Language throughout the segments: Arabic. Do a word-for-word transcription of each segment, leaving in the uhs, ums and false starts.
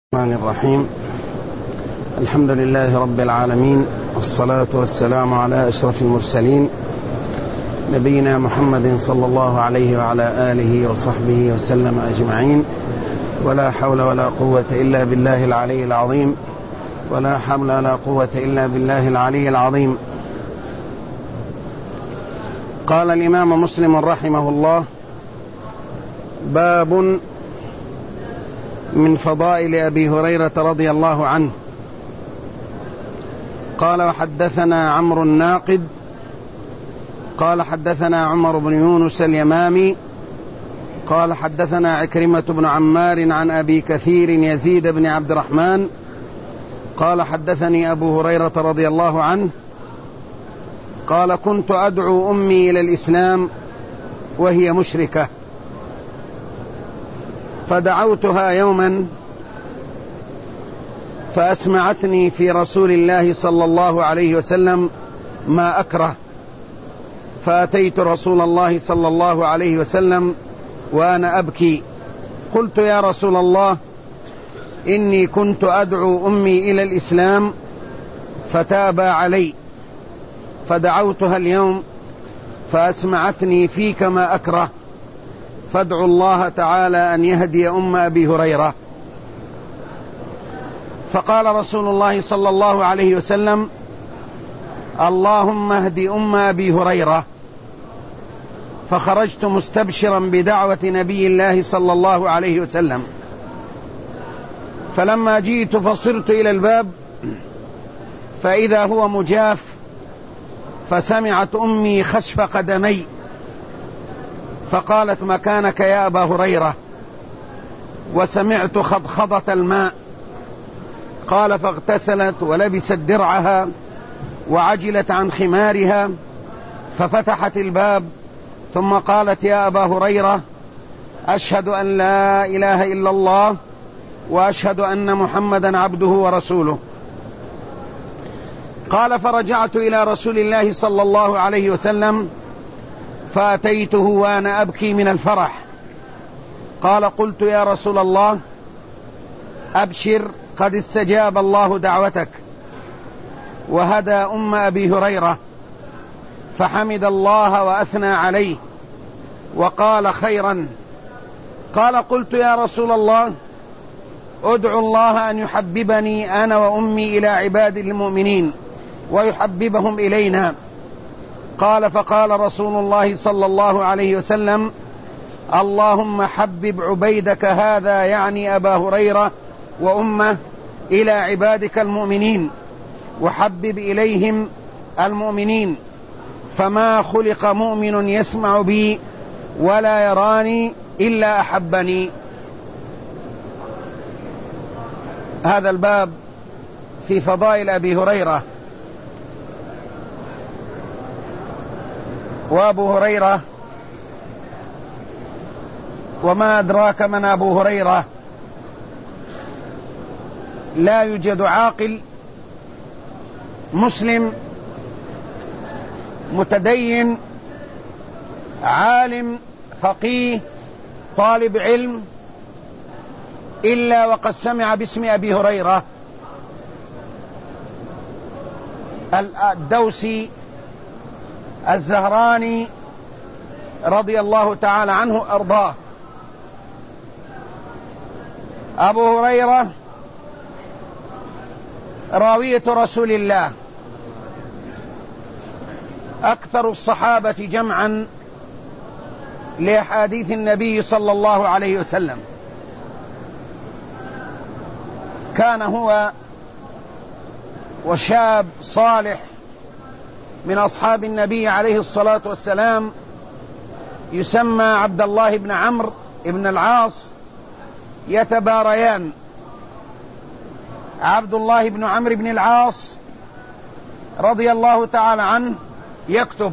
الرحمن الرحيم. الحمد لله رب العالمين، والصلاة والسلام على أشرف المرسلين نبينا محمد صلى الله عليه وعلى آله وصحبه وسلم أجمعين. ولا حول ولا قوة إلا بالله العلي العظيم ولا حول ولا قوة إلا بالله العلي العظيم. قال الإمام مسلم رحمه الله: باب من فضائل أبي هريرة رضي الله عنه. قال: وحدثنا عمرو الناقد قال حدثنا عمر بن يونس اليمامي قال حدثنا عكرمة بن عمار عن أبي كثير يزيد بن عبد الرحمن قال حدثني أبو هريرة رضي الله عنه قال: كنت أدعو أمي إلى الإسلام وهي مشركة، فدعوتها يوما فأسمعتني في رسول الله صلى الله عليه وسلم ما أكره، فأتيت رسول الله صلى الله عليه وسلم وأنا أبكي، قلت: يا رسول الله، إني كنت أدعو أمي إلى الإسلام فتابى علي، فدعوتها اليوم فأسمعتني فيك ما أكره، فادعوا الله تعالى أن يهدي أم أبي هريرة. فقال رسول الله صلى الله عليه وسلم: اللهم اهد أم أبي هريرة. فخرجت مستبشرا بدعوة نبي الله صلى الله عليه وسلم، فلما جئت فصرت إلى الباب فإذا هو مجاف، فسمعت أمي خشف قدمي فقالت: مكانك يا أبا هريرة. وسمعت خضخضة الماء. قال: فاغتسلت ولبست درعها وعجلت عن خمارها ففتحت الباب، ثم قالت: يا أبا هريرة، أشهد أن لا إله إلا الله وأشهد أن محمدا عبده ورسوله. قال: فرجعت إلى رسول الله صلى الله عليه وسلم فأتيته وأنا أبكي من الفرح. قال: قلت: يا رسول الله، أبشر، قد استجاب الله دعوتك وهدى أم أبي هريرة. فحمد الله وأثنى عليه وقال: خيرا. قال: قلت: يا رسول الله، أدعو الله أن يحببني أنا وأمي إلى عباد المؤمنين ويحببهم إلينا. قال: فقال رسول الله صلى الله عليه وسلم: اللهم حبب عبيدك هذا، يعني أبا هريرة وأمه، إلى عبادك المؤمنين وحبب إليهم المؤمنين، فما خلق مؤمن يسمع بي ولا يراني إلا أحبني. هذا الباب في فضائل أبي هريرة. وأبو هريرة، وما أدراك من أبو هريرة؟ لا يوجد عاقل مسلم متدين عالم فقيه طالب علم إلا وقد سمع باسم أبي هريرة الدوسي الزهراني رضي الله تعالى عنه أرضاه. أبو هريرة راوية رسول الله، أكثر الصحابة جمعا لأحاديث النبي صلى الله عليه وسلم. كان هو وشاب صالح من أصحاب النبي عليه الصلاة والسلام يسمى عبد الله بن عمرو بن العاص يتباريان. عبد الله بن عمرو بن العاص رضي الله تعالى عنه يكتب،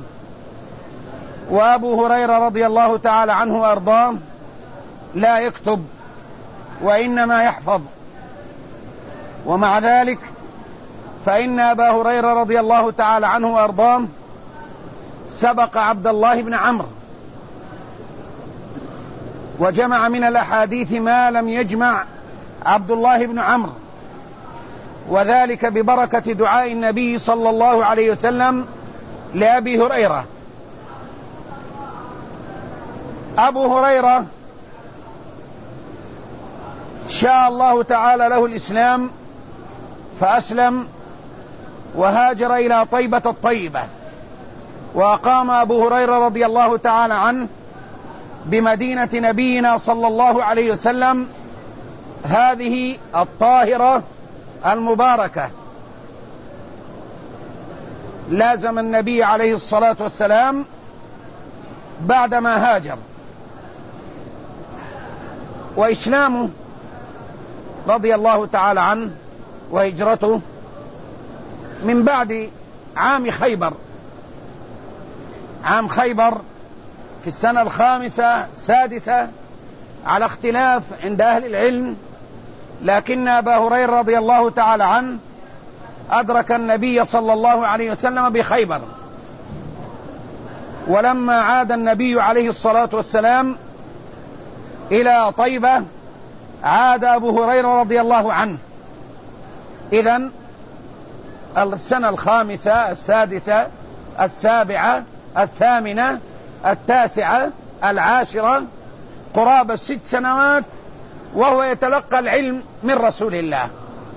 وأبو هريرة رضي الله تعالى عنه وأرضاه لا يكتب وإنما يحفظ. ومع ذلك فإن أبا هريرة رضي الله تعالى عنه وأرضاه سبق عبد الله بن عمرو وجمع من الأحاديث ما لم يجمع عبد الله بن عمرو، وذلك ببركة دعاء النبي صلى الله عليه وسلم لأبي هريرة. أبو هريرة شاء الله تعالى له الإسلام فأسلم وهاجر إلى طيبة الطيبة، وأقام أبو هريرة رضي الله تعالى عنه بمدينة نبينا صلى الله عليه وسلم هذه الطاهرة المباركة. لازم النبي عليه الصلاة والسلام بعدما هاجر، وإسلامه رضي الله تعالى عنه وهجرته من بعد عام خيبر. عام خيبر في السنة الخامسة السادسة على اختلاف عند أهل العلم، لكن أبا هريرة رضي الله تعالى عنه أدرك النبي صلى الله عليه وسلم بخيبر. ولما عاد النبي عليه الصلاة والسلام إلى طيبة عاد أبو هريرة رضي الله عنه. إذن السنة الخامسة السادسة السابعة الثامنة التاسعة العاشرة قرابة الست سنوات وهو يتلقى العلم من رسول الله.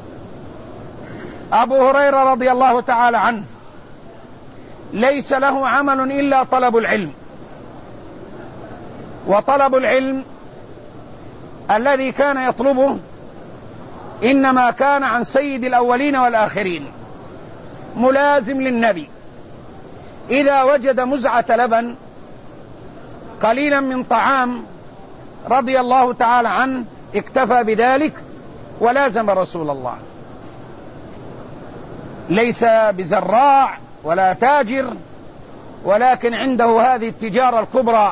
أبو هريرة رضي الله تعالى عنه ليس له عمل إلا طلب العلم، وطلب العلم الذي كان يطلبه إنما كان عن سيد الأولين والآخرين ملازم للنبي. إذا وجد مزعة لبن قليلا من طعام رضي الله تعالى عنه اكتفى بذلك ولازم رسول الله. ليس بزراع ولا تاجر، ولكن عنده هذه التجارة الكبرى.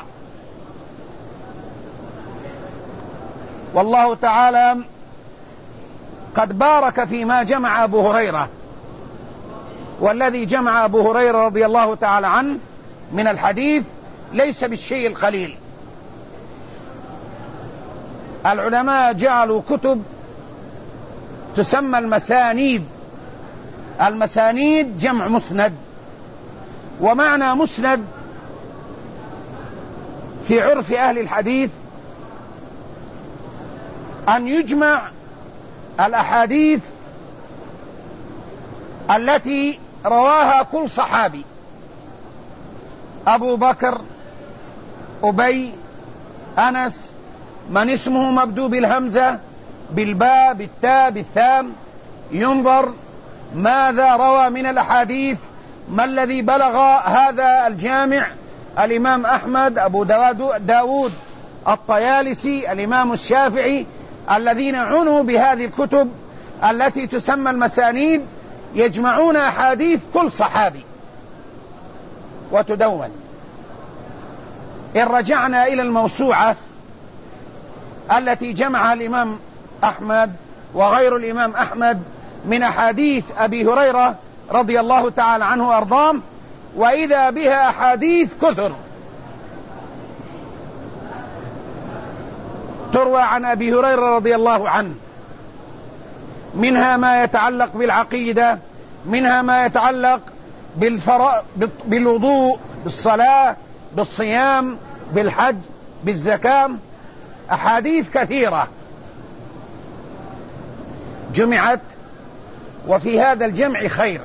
والله تعالى قد بارك فيما جمع أبو هريرة، والذي جمع أبو هريرة رضي الله تعالى عنه من الحديث ليس بالشيء القليل. العلماء جعلوا كتب تسمى المسانيد. المسانيد جمع مسند، ومعنى مسند في عرف أهل الحديث أن يجمع الأحاديث التي رواها كل صحابي، أبو بكر، أبي، أنس، من اسمه مبدوء بالهمزة بالباء بالتاء بالثام، ينظر ماذا روى من الأحاديث، ما الذي بلغ هذا الجامع، الإمام أحمد، أبو داود الطيالسي، الإمام الشافعي، الذين عنوا بهذه الكتب التي تسمى المسانيد يجمعون أحاديث كل صحابي وتدون. إن رجعنا إلى الموسوعة التي جمعها الإمام أحمد وغير الإمام أحمد من أحاديث أبي هريرة رضي الله تعالى عنه وأرضاه، وإذا بها أحاديث كثر تروى عن أبي هريرة رضي الله عنه، منها ما يتعلق بالعقيدة، منها ما يتعلق بالفرا... بالوضوء، بالصلاة، بالصيام، بالحج، بالزكاة، أحاديث كثيرة جمعت، وفي هذا الجمع خير.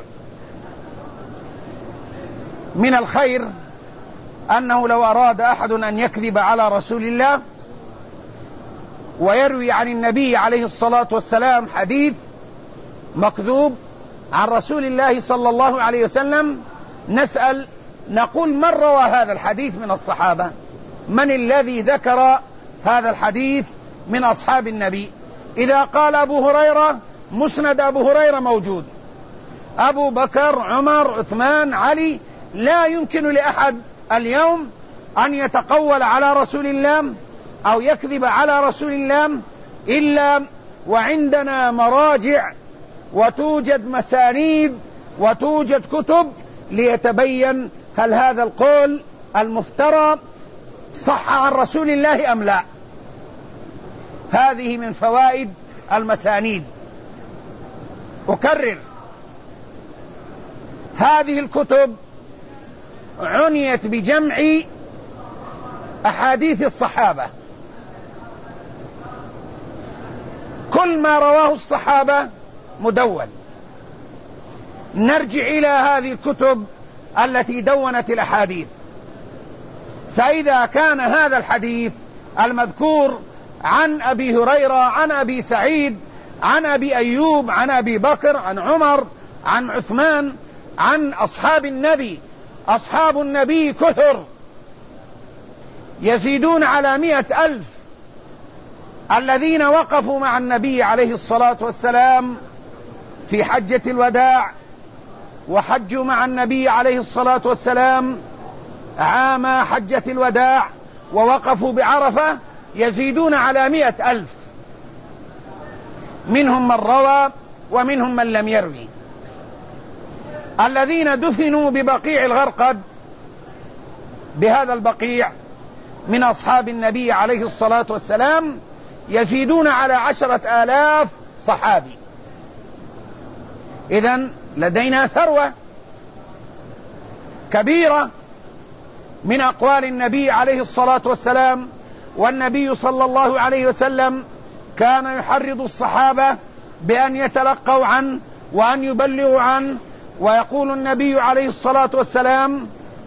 من الخير أنه لو أراد أحد أن يكذب على رسول الله ويروي عن النبي عليه الصلاة والسلام حديث مكذوب عن رسول الله صلى الله عليه وسلم، نسأل نقول من روى هذا الحديث من الصحابة؟ من الذي ذكر هذا الحديث من أصحاب النبي؟ إذا قال أبو هريرة مسند أبو هريرة موجود، أبو بكر، عمر، عثمان، علي. لا يمكن لأحد اليوم أن يتقول على رسول الله أو يكذب على رسول الله إلا وعندنا مراجع وتوجد مسانيد وتوجد كتب ليتبين هل هذا القول المفترى صح عن رسول الله أم لا. هذه من فوائد المسانيد. أكرر، هذه الكتب عنيت بجمع أحاديث الصحابة، كل ما رواه الصحابة مدون. نرجع إلى هذه الكتب التي دونت الأحاديث، فإذا كان هذا الحديث المذكور عن أبي هريرة، عن أبي سعيد، عن أبي أيوب، عن أبي بكر، عن عمر، عن عثمان، عن أصحاب النبي، أصحاب النبي كثر يزيدون على مئة ألف الذين وقفوا مع النبي عليه الصلاة والسلام في حجة الوداع، وحجوا مع النبي عليه الصلاة والسلام عام حجة الوداع، ووقفوا بعرفة، يزيدون على مئة ألف، منهم من روى ومنهم من لم يروي. الذين دفنوا ببقيع الغرقد، بهذا البقيع، من أصحاب النبي عليه الصلاة والسلام يزيدون على عشرة آلاف صحابي. إذن لدينا ثروة كبيرة من أقوال النبي عليه الصلاة والسلام. والنبي صلى الله عليه وسلم كان يحرض الصحابة بأن يتلقوا عنه وأن يبلغوا عنه، ويقول النبي عليه الصلاة والسلام: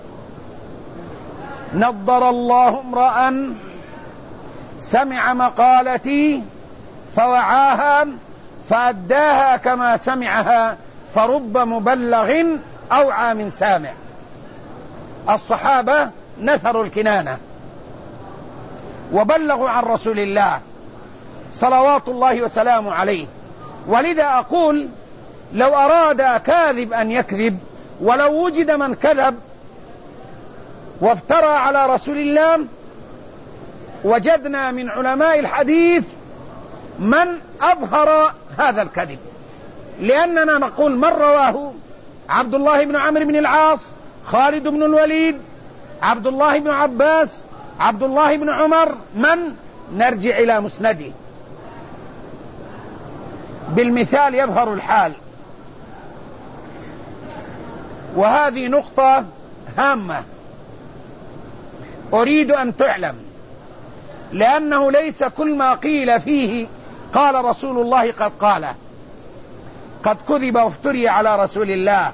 نضر الله امرأ سمع مقالتي فوعاها فأداها كما سمعها، فرب مبلغ أوعى من سامع. الصحابة نثروا الكنانة وبلغوا عن رسول الله صلوات الله وسلامه عليه. ولذا أقول، لو أراد كاذب أن يكذب، ولو وجد من كذب وافترى على رسول الله، وجدنا من علماء الحديث من أظهر هذا الكذب، لأننا نقول من رواه: عبد الله بن عمرو بن العاص، خالد بن الوليد، عبد الله بن عباس، عبد الله بن عمر. من؟ نرجع إلى مسنده. بالمثال يظهر الحال. وهذه نقطة هامة أريد أن تعلم، لأنه ليس كل ما قيل فيه قال رسول الله قد قاله، قد كذب وافتري على رسول الله.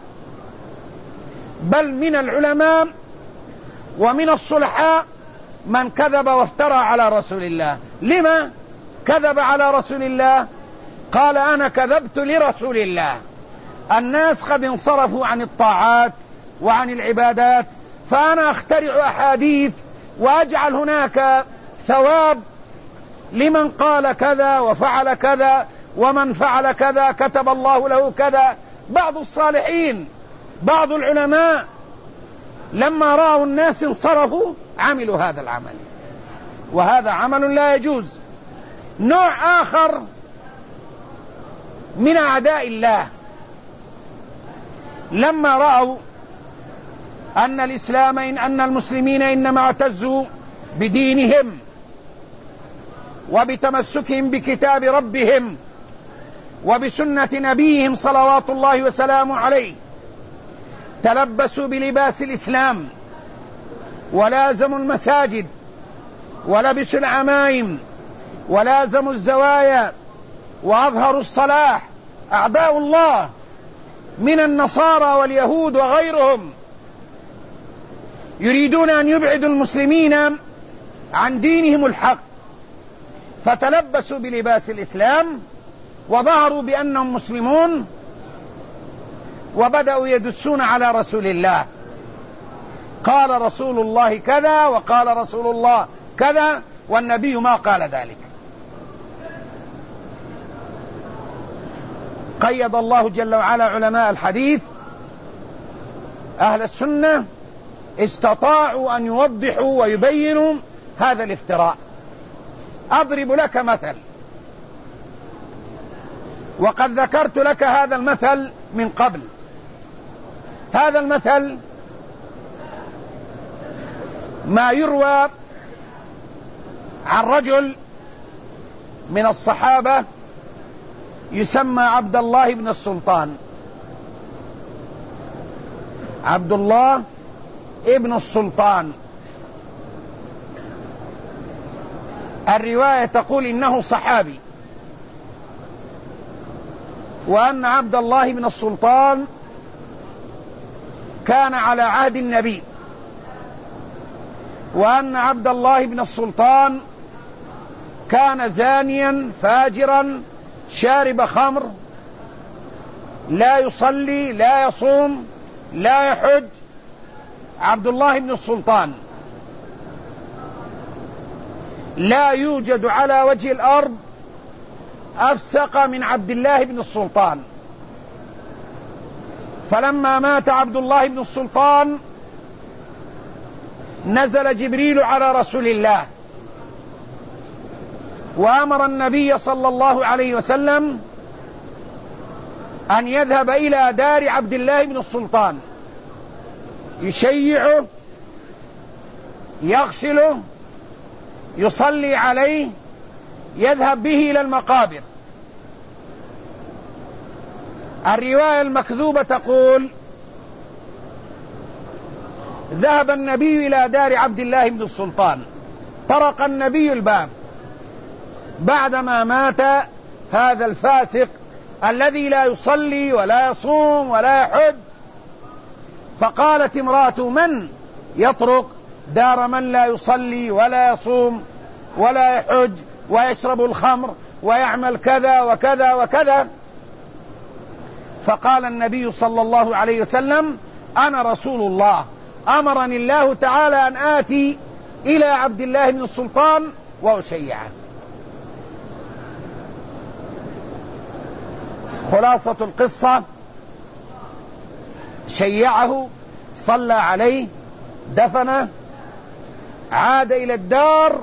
بل من العلماء ومن الصلحاء من كذب وافترى على رسول الله. لما كذب على رسول الله؟ قال: أنا كذبت لرسول الله. الناس قد انصرفوا عن الطاعات وعن العبادات، فأنا أخترع أحاديث وأجعل هناك ثواب لمن قال كذا وفعل كذا، ومن فعل كذا كتب الله له كذا. بعض الصالحين، بعض العلماء، لما رأوا الناس انصرفوا عملوا هذا العمل، وهذا عمل لا يجوز. نوع آخر من أعداء الله، لما رأوا أن الإسلام إن أن المسلمين إنما اعتزوا بدينهم وبتمسكهم بكتاب ربهم وبسنة نبيهم صلوات الله وسلامه عليه، تلبسوا بلباس الإسلام ولازموا المساجد ولبسوا العمائم ولازموا الزوايا وأظهروا الصلاح. أعداء الله من النصارى واليهود وغيرهم يريدون أن يبعدوا المسلمين عن دينهم الحق، فتلبسوا بلباس الإسلام وظهروا بأنهم مسلمون، وبدأوا يدسون على رسول الله. قال رسول الله كذا وقال رسول الله كذا، والنبي ما قال ذلك. قيد الله جل وعلا علماء الحديث أهل السنة، استطاعوا أن يوضحوا ويبينوا هذا الافتراء. أضرب لك مثل، وقد ذكرت لك هذا المثل من قبل. هذا المثل ما يروى عن رجل من الصحابة يسمى عبد الله بن السلطان. عبد الله ابن السلطان. الرواية تقول إنه صحابي، وأن عبد الله بن السلطان كان على عهد النبي، وأن عبد الله بن السلطان كان زانيا فاجرا شارب خمر، لا يصلي لا يصوم لا يحج. عبد الله بن السلطان لا يوجد على وجه الأرض أفسق من عبد الله بن السلطان. فلما مات عبد الله بن السلطان نزل جبريل على رسول الله وأمر النبي صلى الله عليه وسلم أن يذهب إلى دار عبد الله بن السلطان، يشيعه، يغسله، يصلي عليه، يذهب به إلى المقابر. الرواية المكذوبة تقول: ذهب النبي إلى دار عبد الله بن السلطان، طرق النبي الباب بعدما مات هذا الفاسق الذي لا يصلي ولا يصوم ولا يحج. فقالت امرأة: من يطرق دار من لا يصلي ولا يصوم ولا يحج ويشرب الخمر ويعمل كذا وكذا وكذا؟ فقال النبي صلى الله عليه وسلم: أنا رسول الله، أمرني الله تعالى أن آتي إلى عبد الله بن السلطان وأشيعه. خلاصة القصة: شيعه، صلى عليه، دفنه، عاد إلى الدار.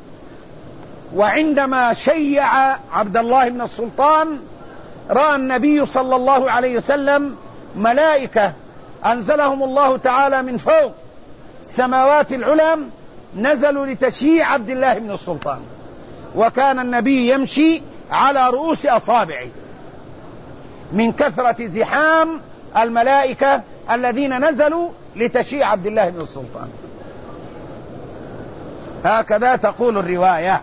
وعندما شيع عبد الله بن السلطان رأى النبي صلى الله عليه وسلم ملائكة أنزلهم الله تعالى من فوق السماوات العلى، نزلوا لتشييع عبد الله بن السلطان، وكان النبي يمشي على رؤوس أصابعه من كثرة زحام الملائكة الذين نزلوا لتشييع عبد الله بن السلطان. هكذا تقول الرواية،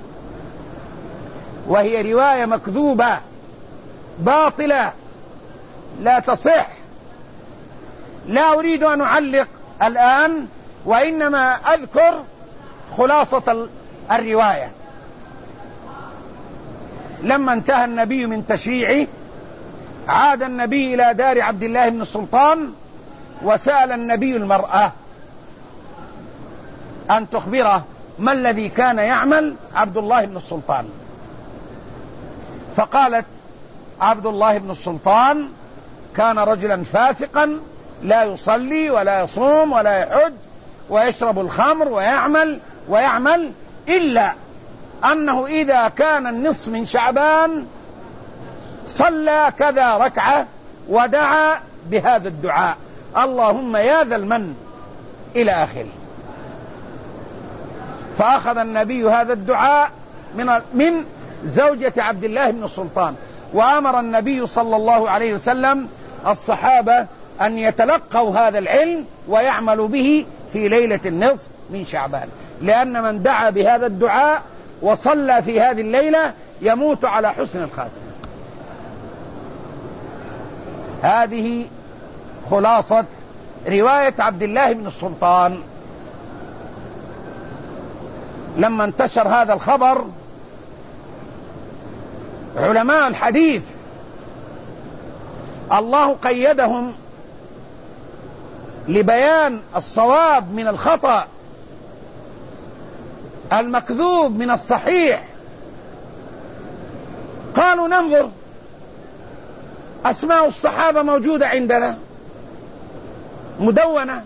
وهي رواية مكذوبة باطلة لا تصح. لا أريد أن أعلق الآن، وإنما أذكر خلاصة الرواية. لما انتهى النبي من تشييعه عاد النبي إلى دار عبد الله بن السلطان، وسأل النبي المرأة أن تخبره ما الذي كان يعمل عبد الله بن السلطان. فقالت: عبد الله بن السلطان كان رجلا فاسقا لا يصلي ولا يصوم ولا يحج ويشرب الخمر ويعمل ويعمل إلا أنه إذا كان النصف من شعبان صلى كذا ركعة ودعا بهذا الدعاء: اللهم يا ذا المن، إلى آخره. فأخذ النبي هذا الدعاء من من زوجة عبد الله بن السلطان، وأمر النبي صلى الله عليه وسلم الصحابة أن يتلقوا هذا العلم ويعملوا به في ليلة النصف من شعبان، لأن من دعا بهذا الدعاء وصلى في هذه الليلة يموت على حسن الخاتمة. هذه خلاصة رواية عبد الله بن السلطان. لما انتشر هذا الخبر علماء الحديث الله قيدهم لبيان الصواب من الخطأ، المكذوب من الصحيح. قالوا: ننظر، أسماء الصحابة موجودة عندنا مدونة.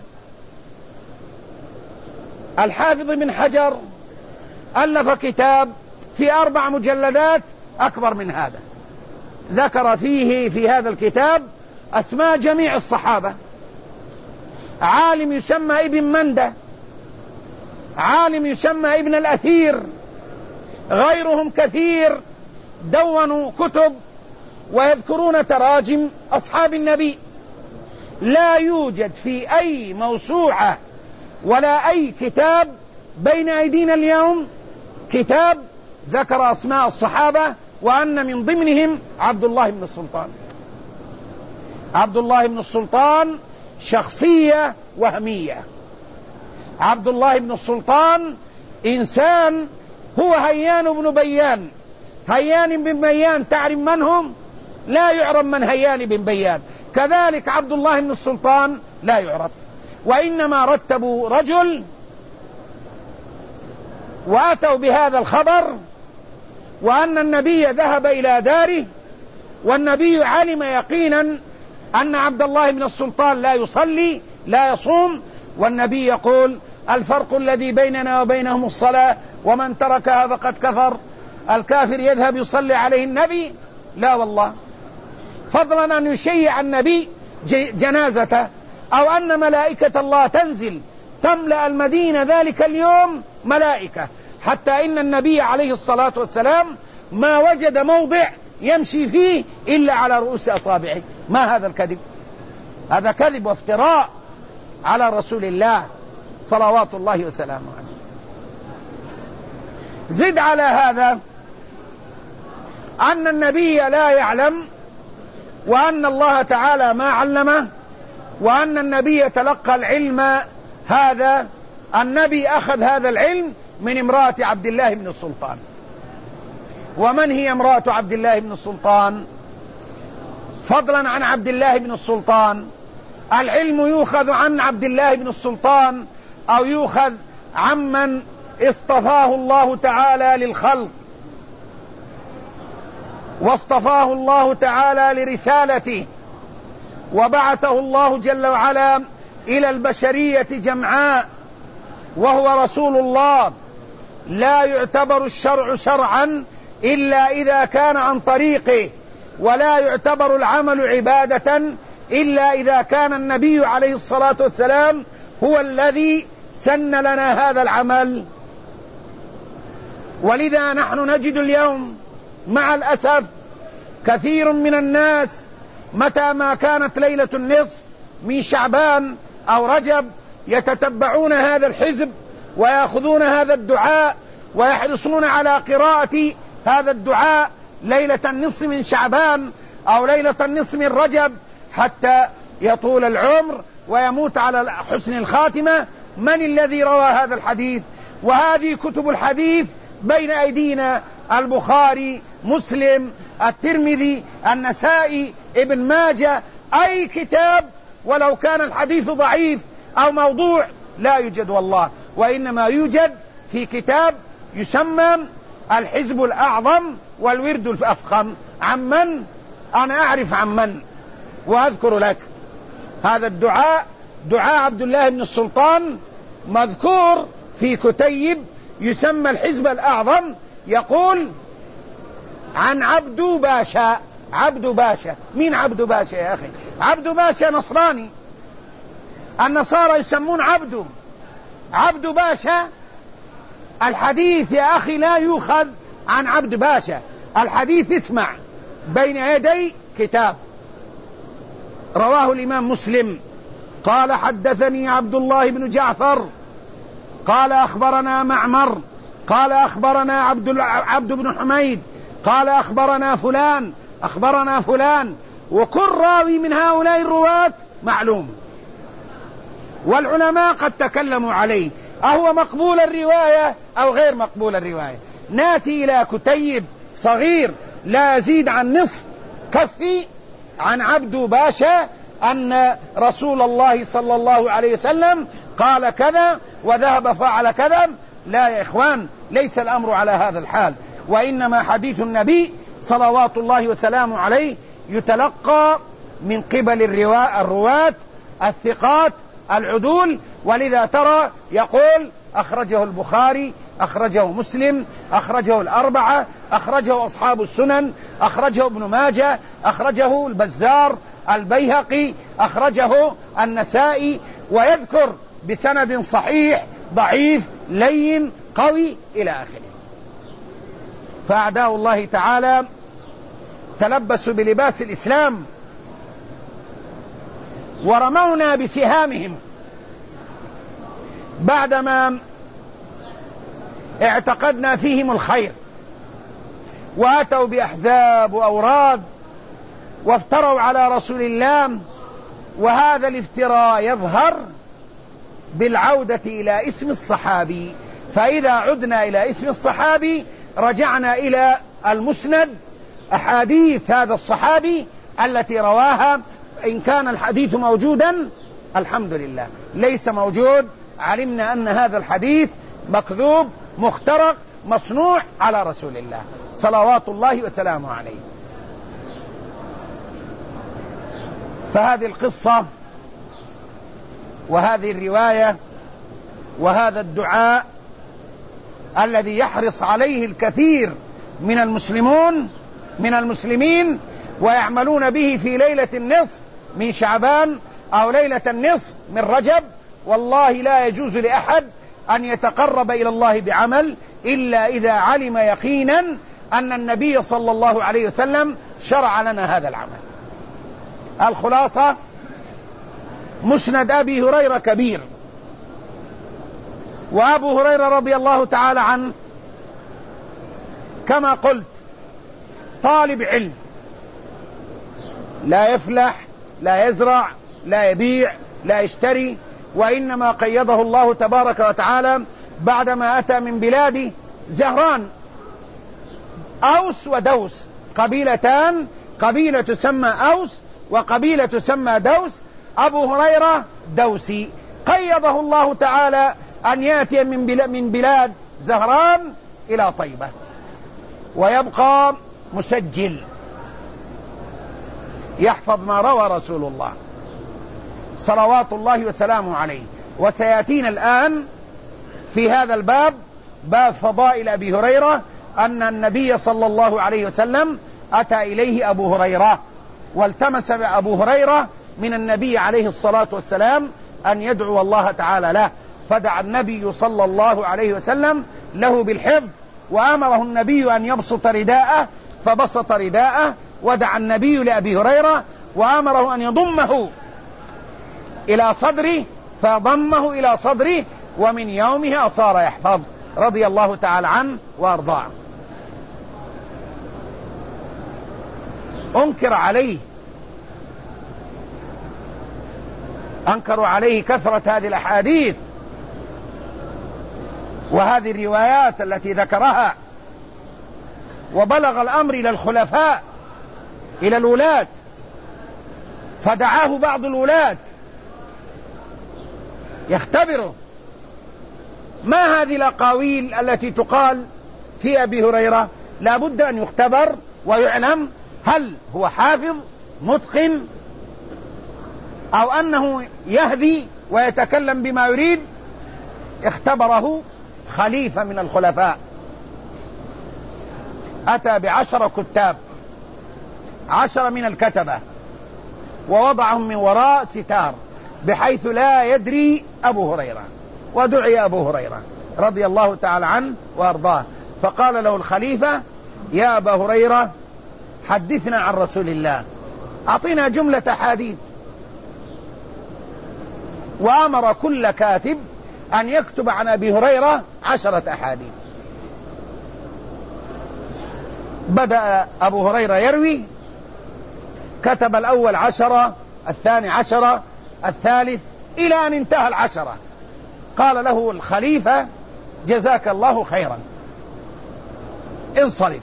الحافظ بن حجر ألف كتاب في أربع مجلدات أكبر من هذا، ذكر فيه في هذا الكتاب أسماء جميع الصحابة. عالم يسمى ابن مندة، عالم يسمى ابن الأثير، غيرهم كثير دونوا كتب ويذكرون تراجم أصحاب النبي. لا يوجد في أي موسوعة ولا أي كتاب بين أيدينا اليوم كتاب ذكر أسماء الصحابة وأن من ضمنهم عبد الله بن السلطان. عبد الله بن السلطان شخصية وهمية. عبد الله بن السلطان إنسان هو هيان بن بيان. هيان بن بيان تعرف من هم؟ لا يعرف من هيان بن بيان. كذلك عبد الله بن السلطان لا يعرف، وإنما رتبوا رجل وأتوا بهذا الخبر وأن النبي ذهب إلى داره، والنبي علم يقينا أن عبد الله بن السلطان لا يصلي لا يصوم، والنبي يقول الفرق الذي بيننا وبينهم الصلاة ومن تركها فقد كفر. الكافر يذهب يصلي عليه النبي؟ لا والله، فضلا أن يشيع النبي جنازته، أو أن ملائكة الله تنزل تملأ المدينة ذلك اليوم ملائكة، حتى إن النبي عليه الصلاة والسلام ما وجد موضع يمشي فيه إلا على رؤوس أصابعه. ما هذا الكذب؟ هذا كذب وافتراء على رسول الله صلوات الله وسلامه عليه. زد على هذا أن النبي لا يعلم، وأن الله تعالى ما علمه، وأن النبي تلقى العلم. هذا النبي أخذ هذا العلم من امرأة عبد الله بن السلطان. ومن هي امرأة عبد الله بن السلطان؟ فضلا عن عبد الله بن السلطان، العلم يؤخذ عن عبد الله بن السلطان أو يؤخذ عمن اصطفاه الله تعالى للخلق، واصطفاه الله تعالى لرسالته، وبعثه الله جل وعلا إلى البشرية جمعاء، وهو رسول الله. لا يعتبر الشرع شرعا إلا إذا كان عن طريقه، ولا يعتبر العمل عبادة إلا إذا كان النبي عليه الصلاة والسلام هو الذي سن لنا هذا العمل. ولذا نحن نجد اليوم مع الأسف كثير من الناس متى ما كانت ليلة النصف من شعبان أو رجب يتتبعون هذا الحزب ويأخذون هذا الدعاء ويحرصون على قراءة هذا الدعاء ليلة النصف من شعبان أو ليلة النصف من رجب حتى يطول العمر ويموت على حسن الخاتمة. من الذي روى هذا الحديث؟ وهذه كتب الحديث بين أيدينا: البخاري، مسلم، الترمذي، النسائي، ابن ماجه. أي كتاب ولو كان الحديث ضعيف أو موضوع لا يوجد والله، وإنما يوجد في كتاب يسمى الحزب الأعظم والورد الأفخم. عمن؟ أنا أعرف عمن وأذكر لك. هذا الدعاء دعاء عبد الله بن السلطان مذكور في كتيب يسمى الحزب الأعظم، يقول عن عبد باشا. عبد باشا، مين عبد باشا يا أخي؟ عبد باشا نصراني، النصارى يسمون عبده. عبد باشا الحديث يا أخي لا يؤخذ عن عبد باشا، الحديث اسمع بين يدي كتاب رواه الإمام مسلم قال حدثني عبد الله بن جعفر قال أخبرنا معمر قال أخبرنا عبد, عبد بن حميد قال أخبرنا فلان أخبرنا فلان. وكل راوي من هؤلاء الرواة معلوم، والعلماء قد تكلموا عليه أهو مقبول الرواية أو غير مقبول الرواية. ناتي إلى كتيب صغير لا يزيد عن نصف كفي عن عبد باشا أن رسول الله صلى الله عليه وسلم قال كذا وذهب فعل كذا. لا يا إخوان، ليس الأمر على هذا الحال، وإنما حديث النبي صلوات الله وسلامه عليه يتلقى من قبل الرواة الثقات العدول. ولذا ترى يقول أخرجه البخاري، أخرجه مسلم، أخرجه الأربعة، أخرجه أصحاب السنن، أخرجه ابن ماجه، أخرجه البزار، البيهقي، أخرجه النسائي، ويذكر بسند صحيح ضعيف لين قوي إلى آخره. فأعداء الله تعالى تلبسوا بلباس الإسلام ورمونا بسهامهم بعدما اعتقدنا فيهم الخير، واتوا بأحزاب وأوراد وافتروا على رسول الله. وهذا الافتراء يظهر بالعودة إلى اسم الصحابي، فإذا عدنا إلى اسم الصحابي رجعنا إلى المسند، أحاديث هذا الصحابي التي رواها. إن كان الحديث موجودا الحمد لله، ليس موجود علمنا أن هذا الحديث مكذوب مخترق مصنوع على رسول الله صلوات الله وسلامه عليه. فهذه القصة وهذه الرواية وهذا الدعاء الذي يحرص عليه الكثير من المسلمون من المسلمين ويعملون به في ليلة النصف من شعبان أو ليلة النصف من رجب، والله لا يجوز لأحد أن يتقرب إلى الله بعمل إلا إذا علم يقينا أن النبي صلى الله عليه وسلم شرع لنا هذا العمل. الخلاصة: مسند أبي هريرة كبير، وأبو هريرة رضي الله تعالى عنه كما قلت طالب علم، لا يفلح لا يزرع لا يبيع لا يشتري، وإنما قيده الله تبارك وتعالى بعدما أتى من بلاد زهران، أوس ودوس، قبيلتان، قبيلة تسمى أوس وقبيلة تسمى دوس. أبو هريرة دوسي، قيده الله تعالى أن يأتي من بلاد زهران إلى طيبة ويبقى مسجل يحفظ ما روى رسول الله صلوات الله وسلامه عليه. وسيأتينا الآن في هذا الباب، باب فضائل أبي هريرة، أن النبي صلى الله عليه وسلم أتى إليه أبو هريرة والتمس أبو هريرة من النبي عليه الصلاة والسلام أن يدعو الله تعالى له، فدعا النبي صلى الله عليه وسلم له بالحفظ، وأمره النبي أن يبسط رداءه فبسط رداءه، ودعا النبي لأبي هريرة وأمره أن يضمه إلى صدره فضمه إلى صدره، ومن يومها صار يحفظ رضي الله تعالى عنه وأرضاه. أنكر عليه أنكروا عليه كثرة هذه الأحاديث وهذه الروايات التي ذكرها، وبلغ الأمر إلى الخلفاء إلى الولاة، فدعاه بعض الولاة يختبره: ما هذه الأقاويل التي تقال في أبي هريرة؟ لا بد أن يختبر ويعلم هل هو حافظ متقن أو أنه يهدي ويتكلم بما يريد. اختبره خليفة من الخلفاء، أتى بعشر كتاب، عشر من الكتبة، ووضعهم من وراء ستار بحيث لا يدري أبو هريرة، ودعي أبو هريرة رضي الله تعالى عنه وأرضاه. فقال له الخليفة: يا أبا هريرة حدثنا عن رسول الله، أعطينا جملة حديث. وأمر كل كاتب أن يكتب عن أبي هريرة عشرة أحاديث. بدأ أبو هريرة يروي، كتب الأول عشرة، الثاني عشرة، الثالث، إلى أن انتهى العشرة. قال له الخليفة: جزاك الله خيرا، انصرف.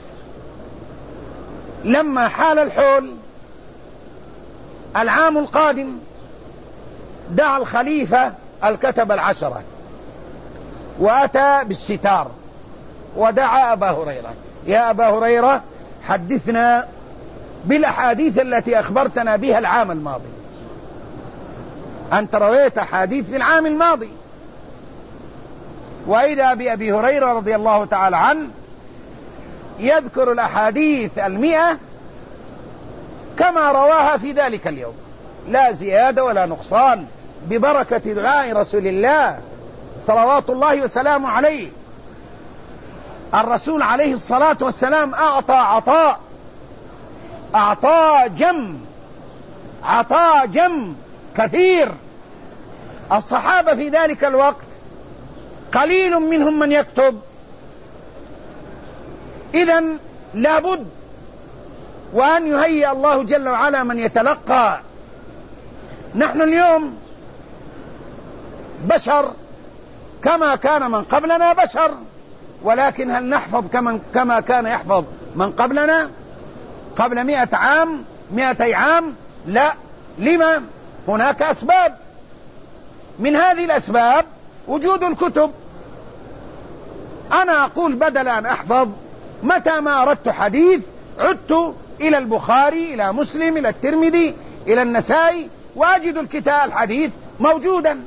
لما حال الحول العام القادم دعا الخليفة الكتب العشرة وأتى بالستار ودعا أبا هريرة: يا أبا هريرة حدثنا بالأحاديث التي أخبرتنا بها العام الماضي، أنت رويت حديث في العام الماضي. وإذا بأبي هريرة رضي الله تعالى عنه يذكر الأحاديث المئة كما رواها في ذلك اليوم، لا زيادة ولا نقصان، ببركة دعاء رسول الله صلوات الله وسلامه عليه. الرسول عليه الصلاة والسلام أعطى عطاء أعطاه جم عطاء جم كثير. الصحابة في ذلك الوقت قليل منهم من يكتب، إذن لابد وأن يهيئ الله جل وعلا من يتلقى. نحن اليوم بشر كما كان من قبلنا بشر، ولكن هل نحفظ كما, كما كان يحفظ من قبلنا قبل مئة عام مئتي عام؟ لا. لما؟ هناك أسباب، من هذه الأسباب وجود الكتب. أنا أقول بدل أن أحفظ، متى ما أردت حديث عدت إلى البخاري، إلى مسلم، إلى الترمذي، إلى النسائي، وأجد الكتاب الحديث موجودا.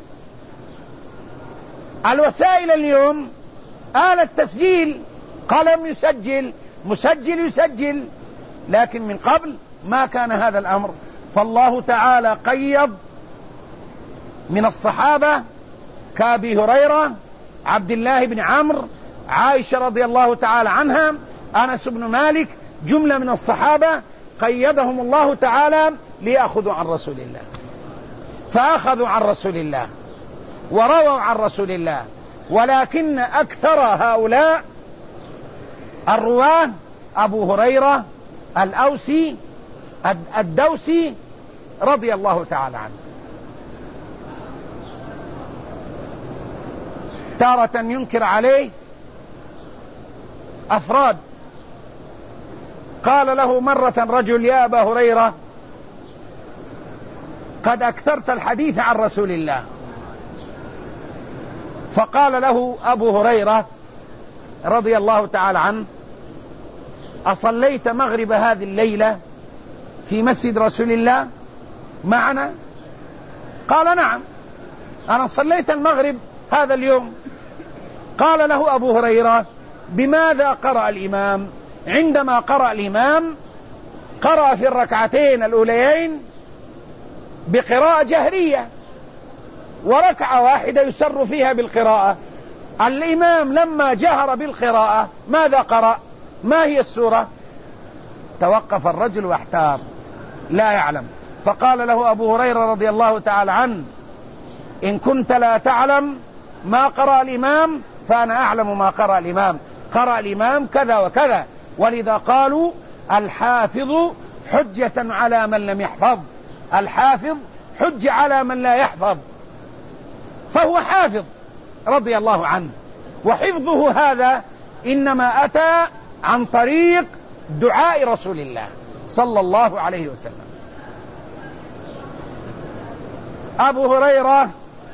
الوسائل اليوم آلة تسجيل، قلم يسجل، مسجل يسجل، لكن من قبل ما كان هذا الأمر. فالله تعالى قيض من الصحابة كأبي هريرة، عبد الله بن عمرو، عائشة رضي الله تعالى عنها، أنس بن مالك، جملة من الصحابة قيدهم الله تعالى ليأخذوا عن رسول الله، فأخذوا عن رسول الله ورووا عن رسول الله. ولكن أكثر هؤلاء الرواه أبو هريرة الأوسي الدوسي رضي الله تعالى عنه. تارة ينكر عليه أفراد. قال له مرة رجل: يا أبا هريرة، قد أكثرت الحديث عن رسول الله. فقال له أبو هريرة رضي الله تعالى عنه: أصليت مغرب هذه الليلة في مسجد رسول الله معنا؟ قال: نعم، أنا صليت المغرب هذا اليوم. قال له أبو هريرة: بماذا قرأ الإمام؟ عندما قرأ الإمام قرأ في الركعتين الأوليين بقراءة جهرية، وركعة واحدة يسر فيها بالقراءة. الإمام لما جهر بالقراءة ماذا قرأ؟ ما هي السورة؟ توقف الرجل واحتار لا يعلم. فقال له أبو هريرة رضي الله تعالى عنه: إن كنت لا تعلم ما قرأ الإمام فأنا أعلم ما قرأ الإمام. قرأ الإمام كذا وكذا. ولذا قالوا: الحافظ حجة على من لم يحفظ. الحافظ حجة على من لا يحفظ، فهو حافظ رضي الله عنه. وحفظه هذا إنما أتى عن طريق دعاء رسول الله صلى الله عليه وسلم. أبو هريرة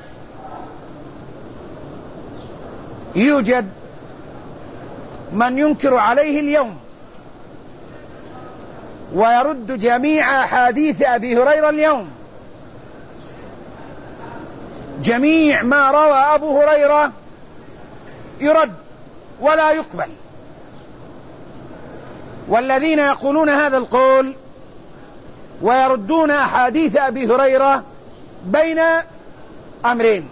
يوجد من ينكر عليه اليوم ويرد جميع أحاديث أبي هريرة اليوم. جميع ما روى أبو هريرة يرد ولا يقبل. والذين يقولون هذا القول ويردون أحاديث أبي هريرة بين أمرين: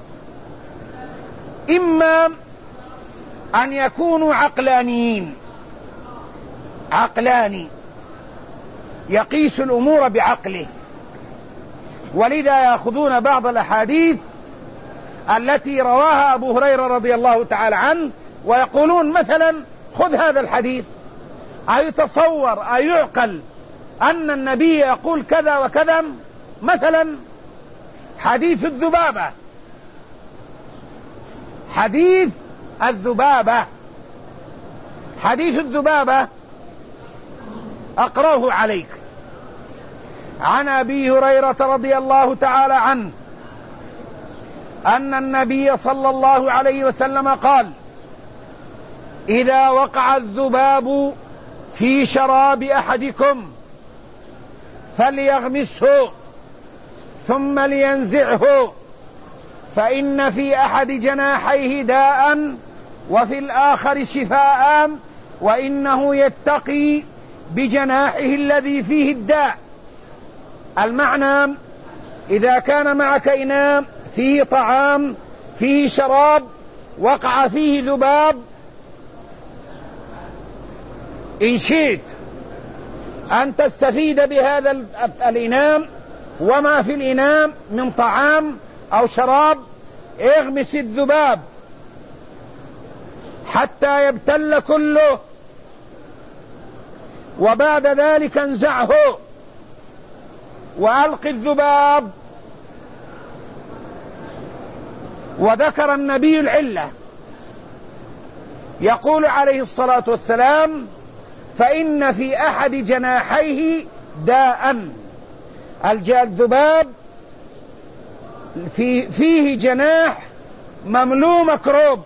إما أن يكونوا عقلانيين، عقلاني يقيس الأمور بعقله، ولذا يأخذون بعض الأحاديث التي رواها أبو هريرة رضي الله تعالى عنه ويقولون مثلا: خذ هذا الحديث، أيتصور أيعقل أن النبي يقول كذا وكذا؟ مثلا حديث الذبابة، حديث الذبابة حديث الذبابة أقرأه عليك. عن أبي هريرة رضي الله تعالى عنه أن النبي صلى الله عليه وسلم قال: إذا وقع الذباب في شراب أحدكم فليغمسه ثم لينزعه، فإن في أحد جناحيه داء وفي الآخر شفاء، وإنه يتقي بجناحه الذي فيه الداء. المعنى: إذا كان معك إناء فيه طعام فيه شراب وقع فيه ذباب، إن شئت أن تستفيد بهذا الإناء وما في الإناء من طعام أو شراب، اغمس الذباب حتى يبتل كله، وبعد ذلك انزعه وألق الذباب. وذكر النبي العلة، يقول عليه الصلاة والسلام: فإن في أحد جناحيه داء. الذباب في فيه جناح مملوء مكروب،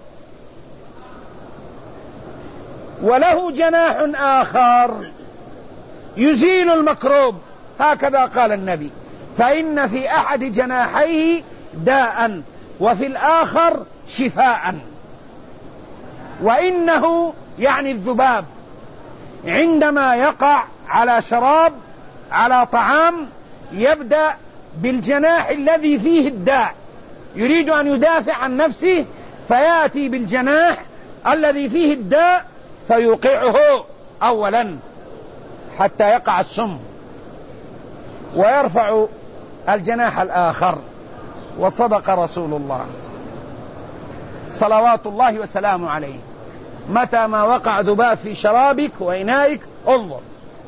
وله جناح آخر يزيل المكروب، هكذا قال النبي: فإن في أحد جناحيه داء وفي الآخر شفاء. وإنه يعني الذباب عندما يقع على شراب على طعام يبدأ بالجناح الذي فيه الداء، يريد أن يدافع عن نفسه فيأتي بالجناح الذي فيه الداء فيوقعه أولا حتى يقع السم، ويرفع الجناح الآخر. وصدق رسول الله صلوات الله وسلامه عليه: متى ما وقع ذباب في شرابك وإنائك انظر.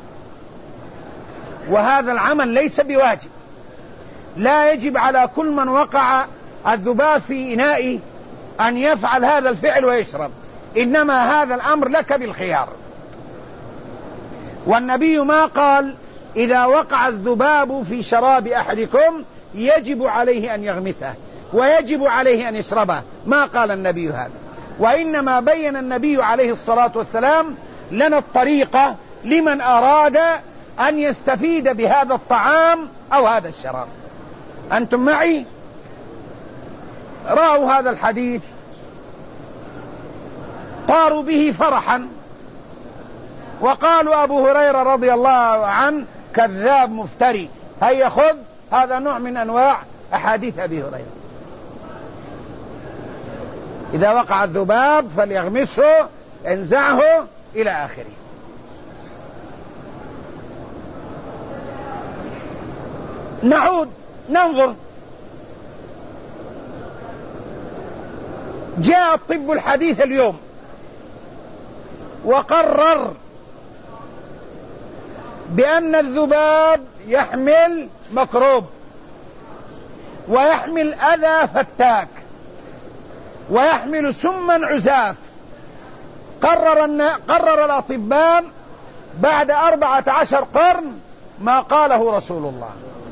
وهذا العمل ليس بواجب، لا يجب على كل من وقع الذباب في إنائه أن يفعل هذا الفعل ويشرب، إنما هذا الأمر لك بالخيار. والنبي ما قال إذا وقع الذباب في شراب أحدكم يجب عليه أن يغمسه ويجب عليه أن يشربه، ما قال النبي هذا، وإنما بين النبي عليه الصلاة والسلام لنا الطريقة لمن أراد أن يستفيد بهذا الطعام أو هذا الشراب. أنتم معي؟ رأوا هذا الحديث طاروا به فرحا، وقالوا أبو هريرة رضي الله عنه كذاب مفتري. هيا خذ، هذا نوع من أنواع أحاديث أبي هريرة: إذا وقع الذباب فليغمسه، انزعه، إلى آخره. نعود ننظر. جاء الطب الحديث اليوم وقرر بأن الذباب يحمل مكروب ويحمل أذى فتاك ويحمل سما عزاف. قرر, قرر الأطباء بعد أربعة عشر قرن ما قاله رسول الله.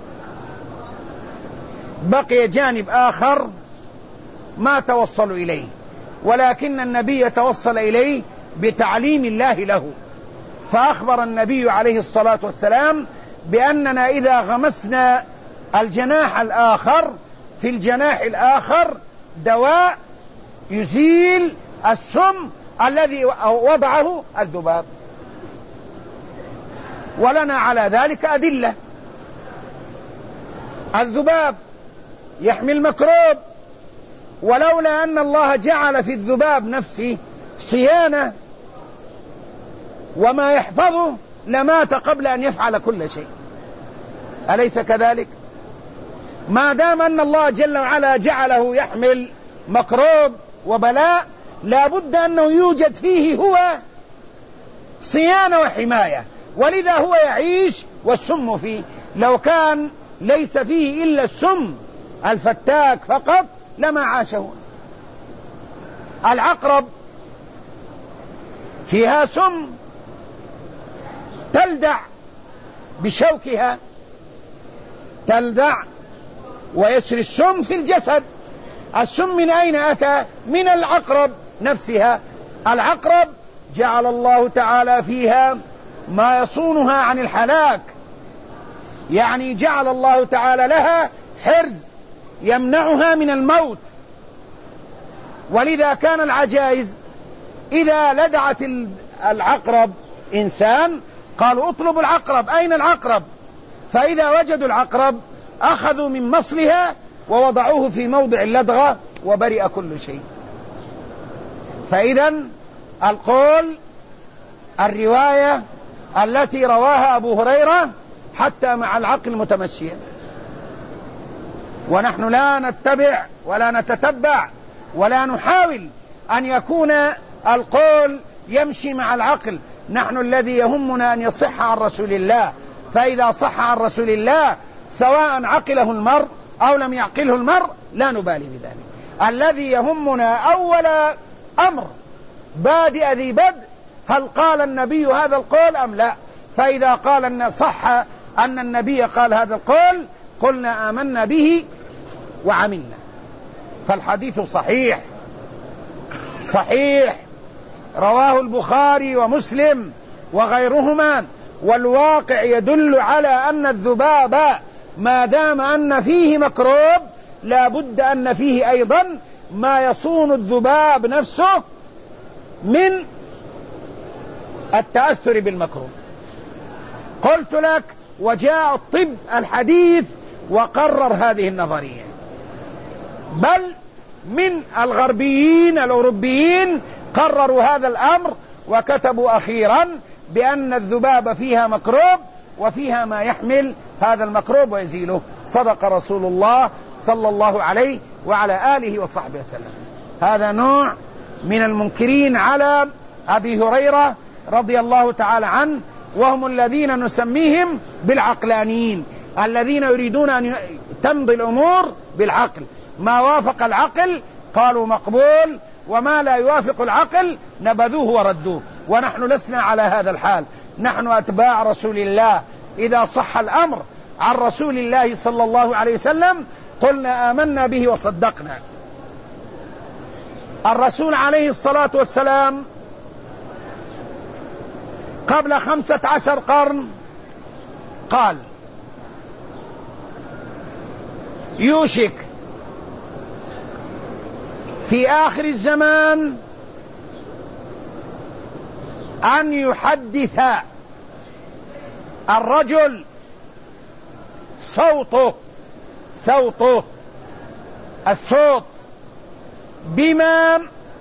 بقي جانب آخر ما توصلوا إليه، ولكن النبي توصل إليه بتعليم الله له، فأخبر النبي عليه الصلاة والسلام بأننا إذا غمسنا الجناح الآخر في الجناح الآخر دواء يزيل السم الذي وضعه الذباب. ولنا على ذلك أدلة. الذباب يحمل مكروب، ولولا أن الله جعل في الذباب نفسه صيانة وما يحفظه لمات قبل أن يفعل كل شيء، أليس كذلك؟ ما دام أن الله جل وعلا جعله يحمل مكروب وبلاء لا بد أنه يوجد فيه هو صيانة وحماية، ولذا هو يعيش والسم فيه. لو كان ليس فيه إلا السم الفتاك فقط لما عاشه. العقرب فيها سم تلدع بشوكها، تلدع ويسري السم في الجسد. السم من أين أتى؟ من العقرب نفسها. العقرب جعل الله تعالى فيها ما يصونها عن الحلاك، يعني جعل الله تعالى لها حرز يمنعها من الموت. ولذا كان العجائز إذا لدعت العقرب إنسان قالوا اطلبوا العقرب، أين العقرب؟ فإذا وجدوا العقرب أخذوا من مصلها ووضعوه في موضع اللدغة وبرئ كل شيء. فإذا القول الرواية التي رواها أبو هريرة حتى مع العقل متمشيا، ونحن لا نتبع ولا نتتبع ولا نحاول أن يكون القول يمشي مع العقل. نحن الذي يهمنا أن يصح عن رسول الله، فإذا صح عن رسول الله سواء عقله المرء أو لم يعقله المرء لا نبالي بذلك. الذي يهمنا أول أمر بادئ ذي بدء، هل قال النبي هذا القول أم لا؟ فإذا قال أن صح أن النبي قال هذا القول قلنا آمنا به وعملنا. فالحديث صحيح صحيح رواه البخاري ومسلم وغيرهما، والواقع يدل على أن الذباب ما دام أن فيه مكروب لا بد أن فيه أيضا ما يصون الذباب نفسه من التأثر بالمكروب. قلت لك وجاء الطب الحديث وقرر هذه النظرية، بل من الغربيين الأوروبيين قرروا هذا الأمر وكتبوا أخيرا بأن الذباب فيها مكروب وفيها ما يحمل هذا المكروب ويزيله. صدق رسول الله صلى الله عليه وعلى آله وصحبه وسلم. هذا نوع من المنكرين على أبي هريرة رضي الله تعالى عنه، وهم الذين نسميهم بالعقلانيين، الذين يريدون أن تمضي الأمور بالعقل. ما وافق العقل قالوا مقبول، وما لا يوافق العقل نبذوه وردوه. ونحن لسنا على هذا الحال، نحن أتباع رسول الله. إذا صح الأمر عن رسول الله صلى الله عليه وسلم قلنا آمنا به وصدقنا. الرسول عليه الصلاة والسلام قبل خمسة عشر قرن قال يوشك في آخر الزمان أن يحدث الرجل صوته صوته الصوت بما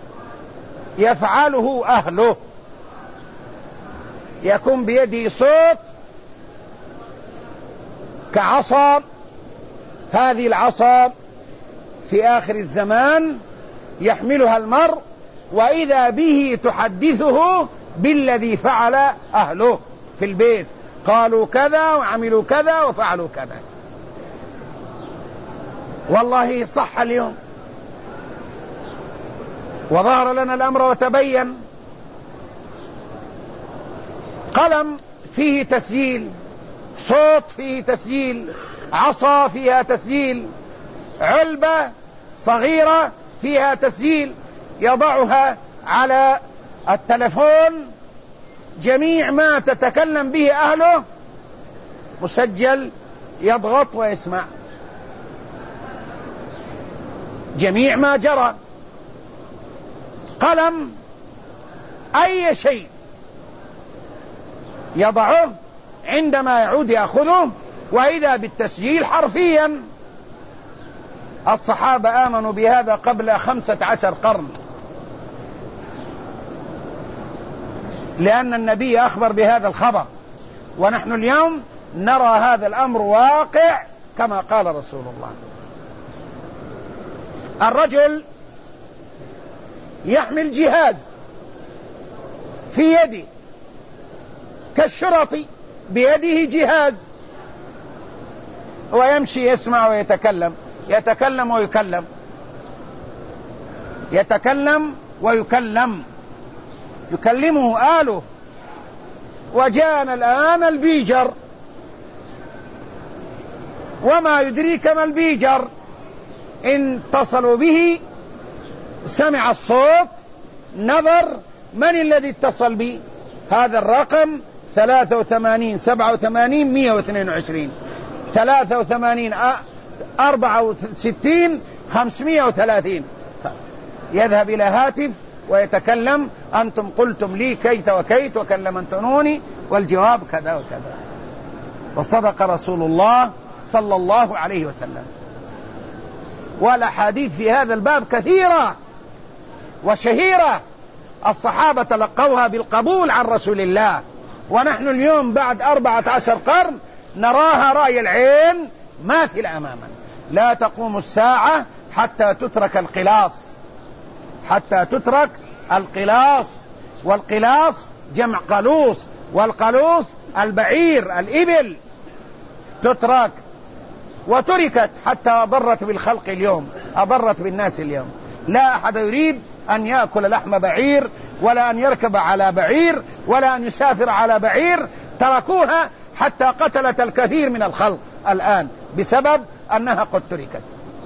يفعله أهله، يكون بيده صوت كعصا. هذه العصا في آخر الزمان يحملها المرء، وإذا به تحدثه بالذي فعل أهله في البيت، قالوا كذا وعملوا كذا وفعلوا كذا. والله صح اليوم وظهر لنا الأمر وتبين. قلم فيه تسجيل، صوت فيه تسجيل، عصا فيها تسجيل، علبة صغيرة فيها تسجيل يضعها على التلفون، جميع ما تتكلم به أهله مسجل، يضغط ويسمع جميع ما جرى. قلم أي شيء يضعه عندما يعود يأخذه، وإذا بالتسجيل حرفيا. الصحابة آمنوا بهذا قبل خمسة عشر قرن، لأن النبي أخبر بهذا الخبر، ونحن اليوم نرى هذا الأمر واقع كما قال رسول الله. الرجل يحمل جهاز في يده كالشرطي، بيده جهاز، ويمشي يسمع ويتكلم، يتكلم ويكلم، يتكلم ويكلم، يكلمه آله. وجاءنا الآن البيجر، وما يدريك ما البيجر، إن اتصلوا به سمع الصوت، نظر من الذي اتصل به، هذا الرقم ثلاثة وثمانين سبعة وثمانين مئة واثنين وعشرين، ثلاثة وثمانين أربعة وستين خمسمائة وثلاثين. يذهب إلى هاتف ويتكلم، أنتم قلتم لي كيت وكيت وكلمتنوني والجواب كذا وكذا. وصدق رسول الله صلى الله عليه وسلم. والأحاديث في هذا الباب كثيرة وشهيرة، الصحابة تلقوها بالقبول عن رسول الله ونحن اليوم بعد أربعة عشر قرن نراها رأي العين ماثلة أمامنا. لا تقوم الساعة حتى تترك القلاص، حتى تترك القلاص، والقلاص جمع قلوص، والقلوص البعير الإبل تترك، وتركت حتى أضرت بالخلق اليوم، أضرت بالناس اليوم. لا أحد يريد أن يأكل لحم بعير، ولا أن يركب على بعير، ولا أن يسافر على بعير. تركوها حتى قتلت الكثير من الخلق الآن بسبب أنها قد تركت.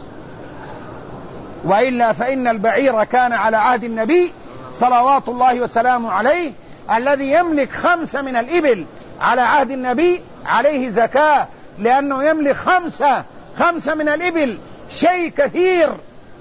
وإلا فإن البعير كان على عهد النبي صلوات الله وسلامه عليه، الذي يملك خمسة من الإبل على عهد النبي عليه زكاة، لأنه يملك خمسة خمسة من الإبل، شيء كثير.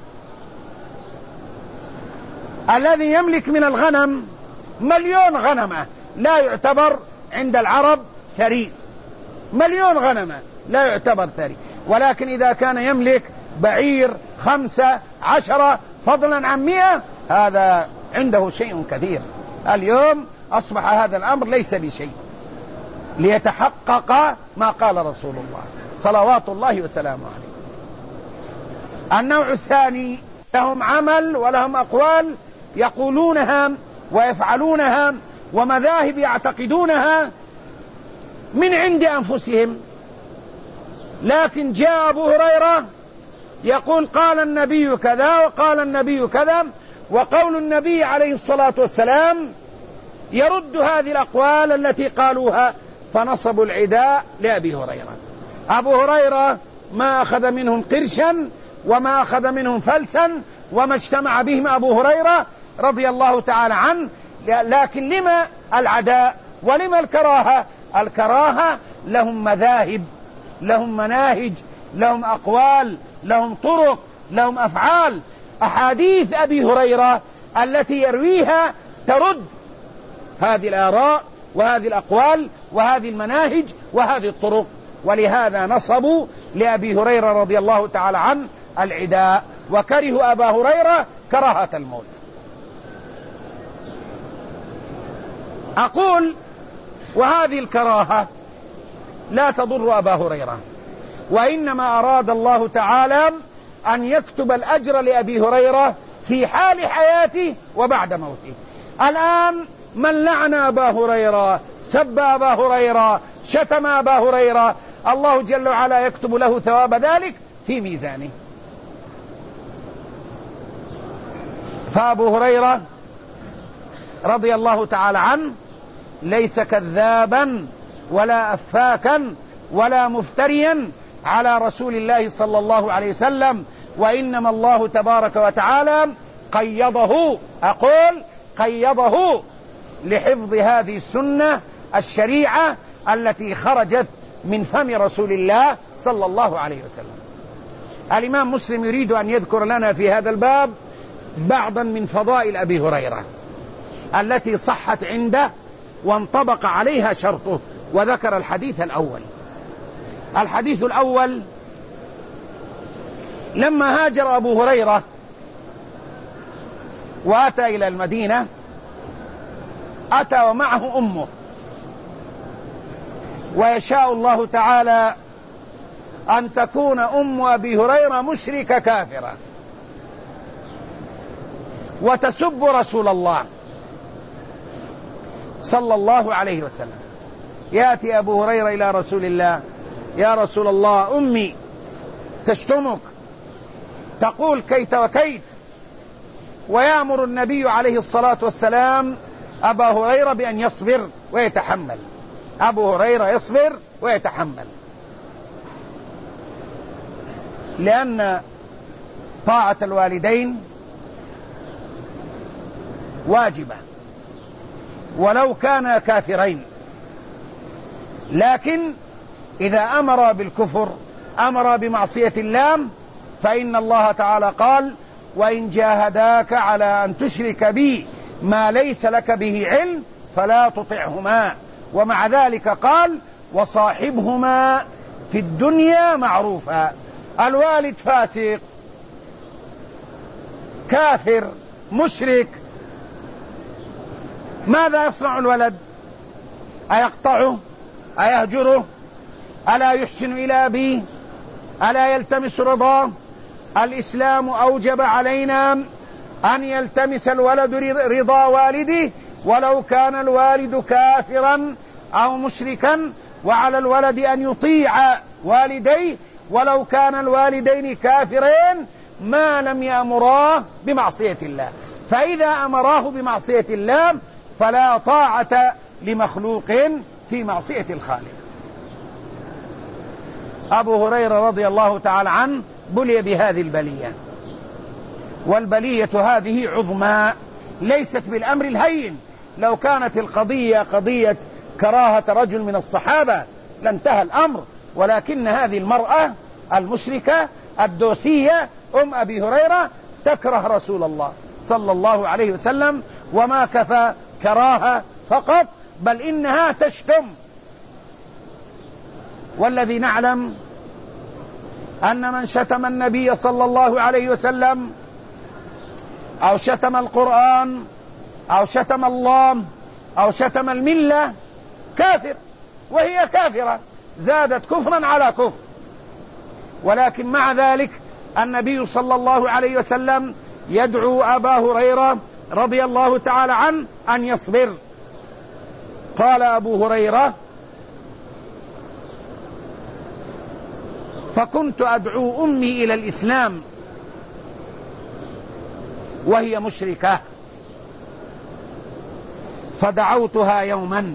الذي يملك من الغنم مليون غنمة لا يعتبر عند العرب ثري، مليون غنمة لا يعتبر ثري. ولكن إذا كان يملك بعير خمسة عشرة فضلا عن مئة، هذا عنده شيء كثير. اليوم أصبح هذا الأمر ليس بشيء، ليتحقق ما قال رسول الله صلوات الله وسلامه عليه. النوع الثاني لهم عمل ولهم أقوال يقولونها ويفعلونها، ومذاهب يعتقدونها من عند أنفسهم، لكن جاء أبو هريرة يقول قال النبي كذا وقال النبي كذا، وقول النبي عليه الصلاة والسلام يرد هذه الأقوال التي قالوها، فنصبوا العداء لأبي هريرة. أبو هريرة ما أخذ منهم قرشا وما أخذ منهم فلسا، وما اجتمع بهم أبو هريرة رضي الله تعالى عنه. لكن لما العداء ولما الكراهة؟ الكراهة لهم مذاهب، لهم مناهج، لهم أقوال، لهم طرق، لهم أفعال. أحاديث أبي هريرة التي يرويها ترد هذه الآراء وهذه الأقوال وهذه المناهج وهذه الطرق، ولهذا نصبوا لأبي هريرة رضي الله تعالى عنه العداء، وكرهوا أبا هريرة كراهة الموت. أقول وهذه الكراهة لا تضر أبا هريرة، وإنما أراد الله تعالى أن يكتب الأجر لأبي هريرة في حال حياته وبعد موته. الآن من لعن أبا هريرة، سب أبا هريرة، شتم أبا هريرة، الله جل وعلا يكتب له ثواب ذلك في ميزانه. فأبو هريرة رضي الله تعالى عنه ليس كذابا ولا أفاكا ولا مفتريا على رسول الله صلى الله عليه وسلم، وإنما الله تبارك وتعالى قيضه، أقول قيضه لحفظ هذه السنة الشريعة التي خرجت من فم رسول الله صلى الله عليه وسلم. الإمام مسلم يريد أن يذكر لنا في هذا الباب بعضا من فضائل أبي هريرة التي صحت عنده وانطبق عليها شرطه، وذكر الحديث الأول. الحديث الأول: لما هاجر أبو هريرة وأتى إلى المدينة، أتى ومعه أمه، ويشاء الله تعالى أن تكون أم أبي هريرة مشركة كافرة وتسب رسول الله صلى الله عليه وسلم. يأتي أبو هريرة إلى رسول الله: يا رسول الله، أمي تشتمك، تقول كيت وكيت. ويأمر النبي عليه الصلاة والسلام أبا هريرة بأن يصبر ويتحمل. أبو هريرة يصبر ويتحمل، لأن طاعة الوالدين واجبة ولو كانا كافرين، لكن إذا أمر بالكفر، أمر بمعصية الله، فإن الله تعالى قال: وإن جاهداك على أن تشرك بي ما ليس لك به علم فلا تطعهما. ومع ذلك قال: وصاحبهما في الدنيا معروفا. الوالد فاسق، كافر، مشرك، ماذا يصنع الولد؟ أيقطعه؟ أيهجره؟ ألا يحسن إلى أبيه؟ ألا يلتمس رضاه؟ الإسلام أوجب علينا أن يلتمس الولد رضا والده ولو كان الوالد كافرا أو مشركا، وعلى الولد أن يطيع والديه ولو كان الوالدين كافرين ما لم يأمراه بمعصية الله. فإذا أمراه بمعصية الله فلا طاعة لمخلوق في معصية الخالق. أبو هريرة رضي الله تعالى عنه بلي بهذه البلية، والبلية هذه عظمى ليست بالأمر الهين. لو كانت القضية قضية كراهة رجل من الصحابة لانتهى الأمر، ولكن هذه المرأة المشركة الدوسية أم أبي هريرة تكره رسول الله صلى الله عليه وسلم، وما كفى كراهة فقط بل إنها تشتم. والذي نعلم أن من شتم النبي صلى الله عليه وسلم أو شتم القرآن أو شتم الله أو شتم الملة كافر، وهي كافرة زادت كفرا على كفر. ولكن مع ذلك النبي صلى الله عليه وسلم يدعو أبا هريرة رضي الله تعالى عنه أن يصبر. قال أبو هريرة: فكنت أدعو أمي إلى الإسلام وهي مشركة، فدعوتها يوما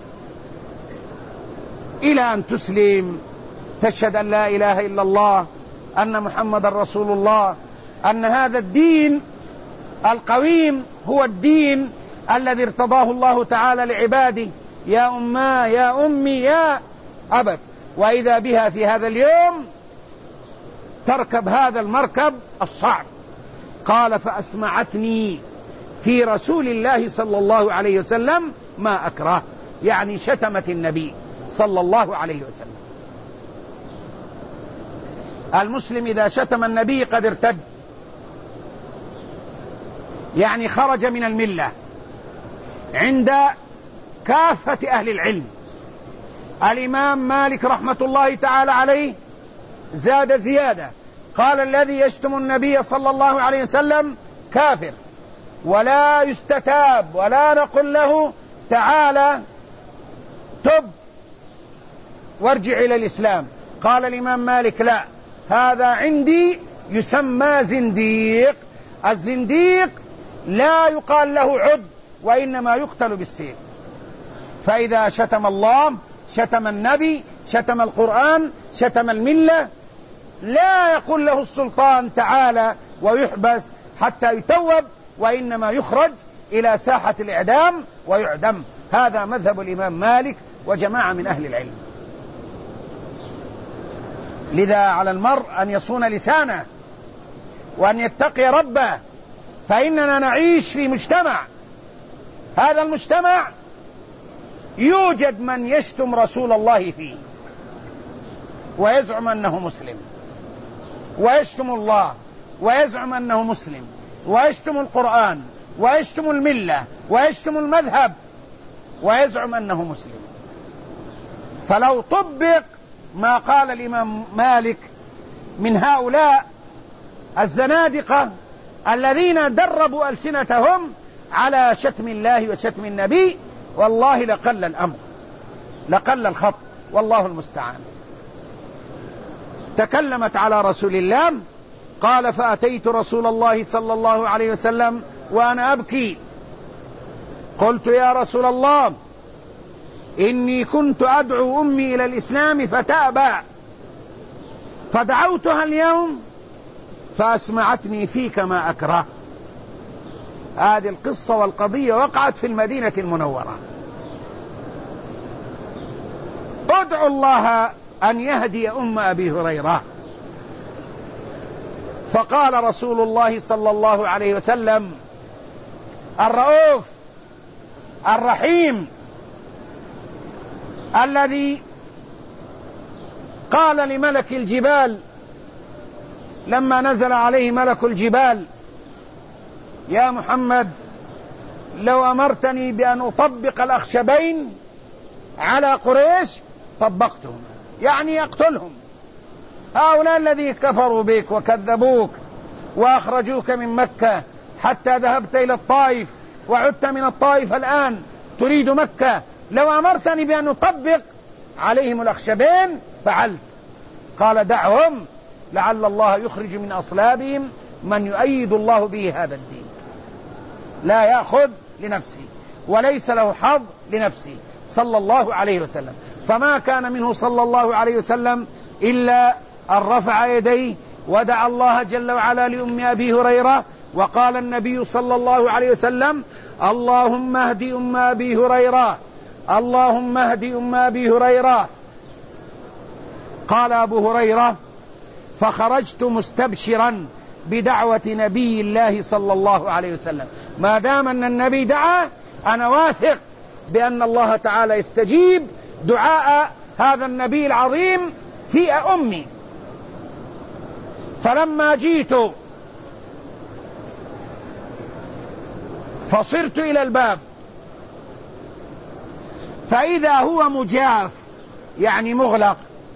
إلى أن تسلم، تشهد أن لا إله إلا الله، أن محمد رسول الله، أن هذا الدين القويم هو الدين الذي ارتضاه الله تعالى لعباده. يا أما يا أمي يا أبت. وإذا بها في هذا اليوم تركب هذا المركب الصعب. قال: فأسمعتني في رسول الله صلى الله عليه وسلم ما أكره، يعني شتمت النبي صلى الله عليه وسلم. المسلم إذا شتم النبي قد ارتد، يعني خرج من الملة عند كافة أهل العلم. الإمام مالك رحمة الله تعالى عليه زاد زيادة، قال: الذي يشتم النبي صلى الله عليه وسلم كافر، ولا يستتاب ولا نقول له تعالى تب وارجع إلى الإسلام. قال الإمام مالك: لا، هذا عندي يسمى زنديق. الزنديق لا يقال له عد، وإنما يقتل بالسيف. فإذا شتم الله، شتم النبي، شتم القرآن، شتم الملة، لا يقول له السلطان تعالى ويحبس حتى يتوب، وإنما يخرج إلى ساحة الإعدام ويعدم. هذا مذهب الإمام مالك وجماعة من أهل العلم. لذا على المرء أن يصون لسانه وأن يتقي ربه، فإننا نعيش في مجتمع، هذا المجتمع يوجد من يشتم رسول الله فيه ويزعم أنه مسلم، ويشتم الله ويزعم أنه مسلم، ويشتم القرآن ويشتم الملة ويشتم المذهب ويزعم أنه مسلم. فلو طبق ما قال الإمام مالك من هؤلاء الزنادقة الذين دربوا ألسنتهم على شتم الله وشتم النبي، والله لقل الأمر، لقل الخط، والله المستعان. تكلمت على رسول الله، قال: فأتيت رسول الله صلى الله عليه وسلم وأنا أبكي، قلت: يا رسول الله، إني كنت أدعو أمي إلى الإسلام فتأبى، فدعوتها اليوم فأسمعتني فيك ما أكره. هذه القصة والقضية وقعت في المدينة المنورة. ادعوا الله أن يهدي أم أبي هريرة. فقال رسول الله صلى الله عليه وسلم الرؤوف الرحيم الذي قال لملك الجبال لما نزل عليه ملك الجبال: يا محمد، لو أمرتني بأن أطبق الأخشبين على قريش طبقتهم، يعني يقتلهم. هؤلاء الذين كفروا بك وكذبوك وأخرجوك من مكة حتى ذهبت إلى الطائف وعدت من الطائف الآن تريد مكة، لو أمرتني بأن أطبق عليهم الأخشبين فعلت. قال دعهم لعل الله يخرج من أصلابهم من يؤيد الله به هذا الدين، لا يأخذ لنفسه وليس له حظ لنفسه صلى الله عليه وسلم. فما كان منه صلى الله عليه وسلم إلا أن رفع يديه ودعا الله جل وعلا لأم أبي هريرة، وقال النبي صلى الله عليه وسلم اللهم اهد أم أبي هريرة، اللهم اهد أم أبي هريرة. قال أبو هريرة فخرجت مستبشرا بدعوة نبي الله صلى الله عليه وسلم، ما دام أن النبي دعا أنا واثق بأن الله تعالى يستجيب دعاء هذا النبي العظيم في أمي. فلما جيت فصرت إلى الباب فإذا هو مجاف يعني مغلق،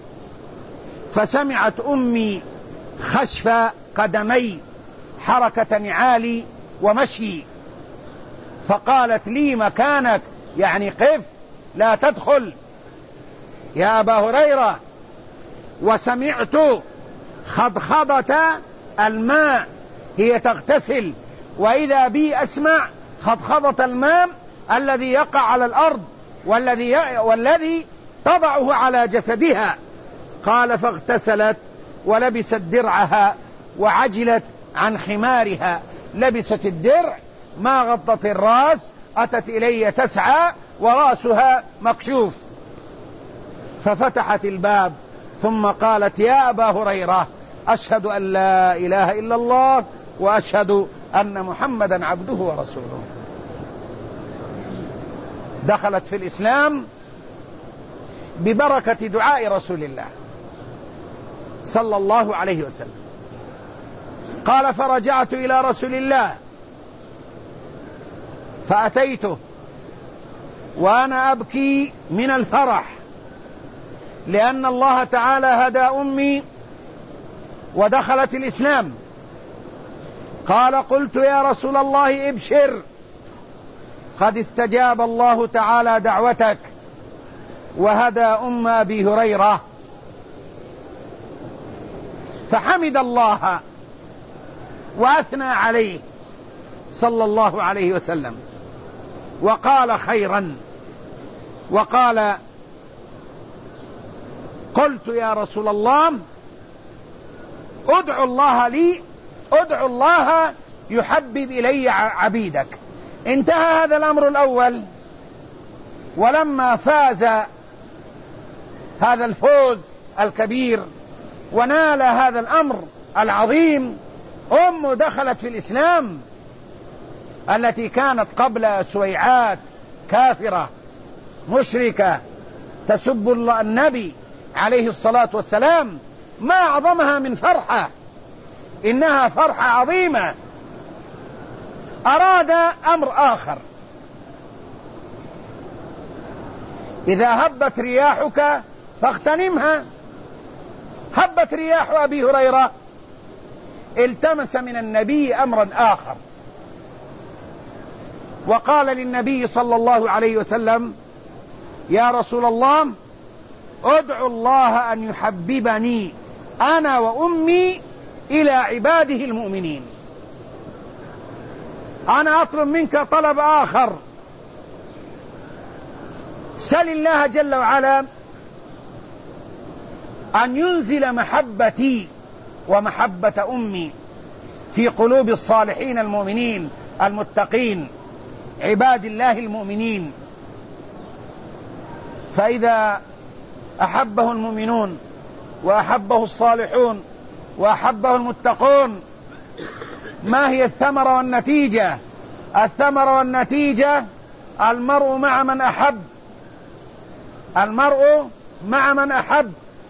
فسمعت أمي خشف قدمي حركة نعالي ومشي، فقالت لي مكانك يعني قف لا تدخل يا أبا هريرة. وسمعت خضخضة الماء، هي تغتسل وإذا بي أسمع خضخضة الماء الذي يقع على الأرض والذي والذي تضعه على جسدها. قال فاغتسلت ولبست درعها وعجلت عن حمارها، لبست الدرع ما غطت الرأس، أتت إلي تسعى ورأسها مكشوف، ففتحت الباب ثم قالت يا أبا هريرة أشهد أن لا إله إلا الله وأشهد أن محمدا عبده ورسوله. دخلت في الإسلام ببركة دعاء رسول الله صلى الله عليه وسلم. قال فرجعت إلى رسول الله فأتيته وأنا أبكي من الفرح لأن الله تعالى هدى أمي ودخلت الإسلام. قال قلت يا رسول الله ابشر قد استجاب الله تعالى دعوتك وهدى أم أبي هريرة. فحمد الله وأثنى عليه صلى الله عليه وسلم وقال خيرا، وقال قلت يا رسول الله ادعو الله لي، ادعو الله يحبب إلي عبيدك. انتهى هذا الأمر الأول. ولما فاز هذا الفوز الكبير ونال هذا الأمر العظيم، أم دخلت في الإسلام التي كانت قبل سويعات كافرة مشركة تسب النبي عليه الصلاة والسلام، ما أعظمها من فرحة، إنها فرحة عظيمة. أراد أمر آخر، إذا هبت رياحك فاغتنمها. هبت رياح أبي هريرة، التمس من النبي أمرا آخر وقال للنبي صلى الله عليه وسلم يا رسول الله ادعو الله أن يحببني أنا وأمي إلى عباده المؤمنين. أنا أطلب منك طلب آخر، سل الله جل وعلا أن ينزل محبتي ومحبة أمي في قلوب الصالحين المؤمنين المتقين عباد الله المؤمنين. فإذا أحبه المؤمنون وأحبه الصالحون وأحبه المتقون، ما هي الثمرة والنتيجة؟ الثمرة والنتيجة المرء مع من أحب، المرء مع من أحب.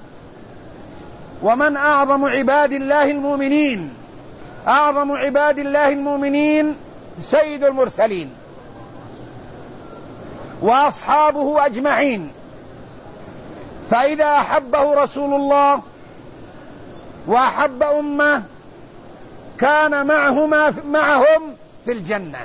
ومن أعظم عباد الله المؤمنين؟ أعظم عباد الله المؤمنين سيد المرسلين وأصحابه أجمعين. فإذا أحبه رسول الله وأحب أمه كان معهما معهم في الجنة.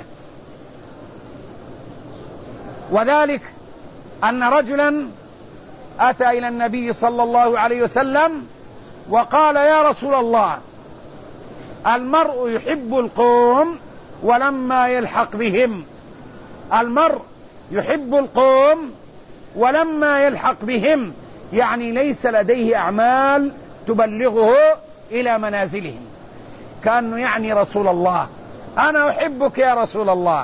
وذلك أن رجلا أتى إلى النبي صلى الله عليه وسلم وقال: يا رسول الله، المرء يحب القوم ولما يلحق بهم، المرء يحب القوم ولما يلحق بهم، يعني ليس لديه أعمال تبلغه إلى منازلهم. كأنه يعني: رسول الله، أنا أحبك يا رسول الله،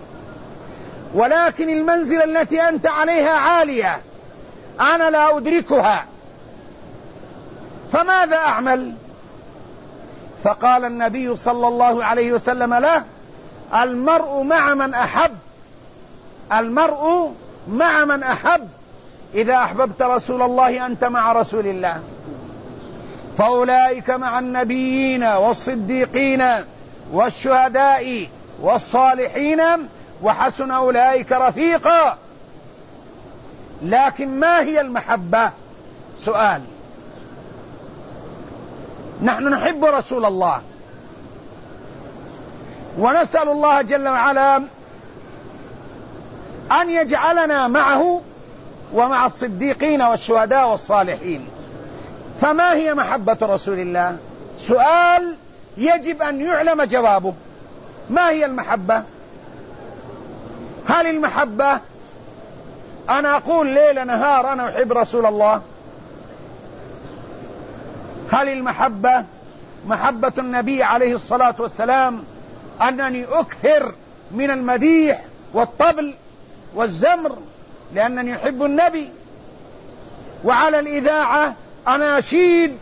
ولكن المنزلة التي أنت عليها عالية، أنا لا أدركها، فماذا أعمل؟ فقال النبي صلى الله عليه وسلم له: المرء مع من أحب، المرء مع من أحب، إذا أحببت رسول الله أنت مع رسول الله، فأولئك مع النبيين والصديقين والشهداء والصالحين وحسن أولئك رفيقا. لكن ما هي المحبة؟ سؤال. نحن نحب رسول الله ونسأل الله جل وعلا أن يجعلنا معه ومع الصديقين والشهداء والصالحين. فما هي محبة رسول الله؟ سؤال يجب أن يعلم جوابه. ما هي المحبة؟ هل المحبة أنا أقول ليل نهار أنا أحب رسول الله؟ هل المحبة محبة النبي عليه الصلاة والسلام أنني أكثر من المديح والطبل والزمر لأنني أحب النبي، وعلى الإذاعة أنا أشيد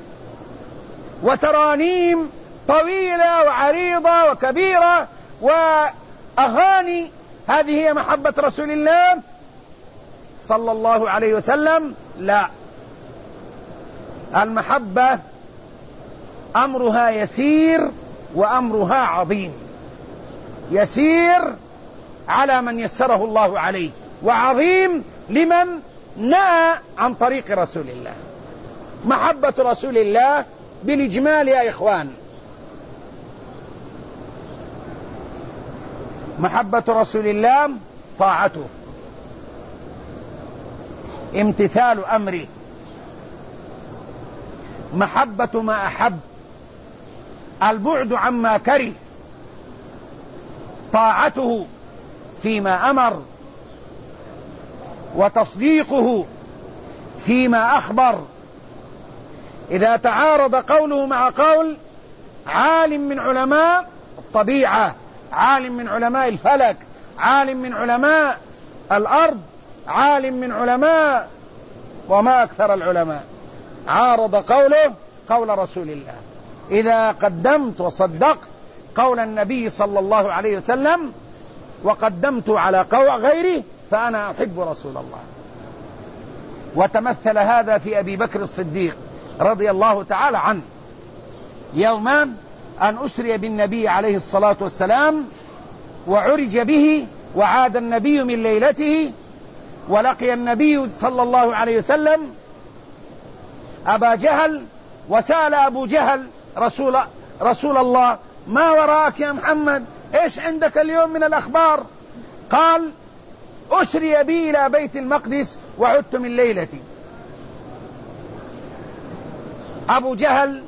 وترانيم طويلة وعريضة وكبيرة وأغاني؟ هذه هي محبة رسول الله صلى الله عليه وسلم؟ لا. المحبة أمرها يسير وأمرها عظيم. يسير على من يسره الله عليه، وعظيم لمن نأى عن طريق رسول الله. محبة رسول الله بالإجمال يا إخوان: محبة رسول الله طاعته، امتثال أمره، محبة ما أحب، البعد عما كره، طاعته فيما أمر، وتصديقه فيما أخبر. إذا تعارض قوله مع قول عالم من علماء الطبيعة، عالم من علماء الفلك، عالم من علماء الأرض، عالم من علماء، وما أكثر العلماء، عارض قوله قول رسول الله. إذا قدمت وصدقت قول النبي صلى الله عليه وسلم وقدمت على قول غيره فأنا أحب رسول الله. وتمثل هذا في أبي بكر الصديق رضي الله تعالى عنه يوما أن أسري بالنبي عليه الصلاة والسلام وعرج به، وعاد النبي من ليلته، ولقي النبي صلى الله عليه وسلم أبا جهل، وسأل أبو جهل رسول, رسول الله: ما وراءك يا محمد؟ إيش عندك اليوم من الأخبار؟ قال: أسري بي إلى بيت المقدس وعدت من ليلتي. أبو جهل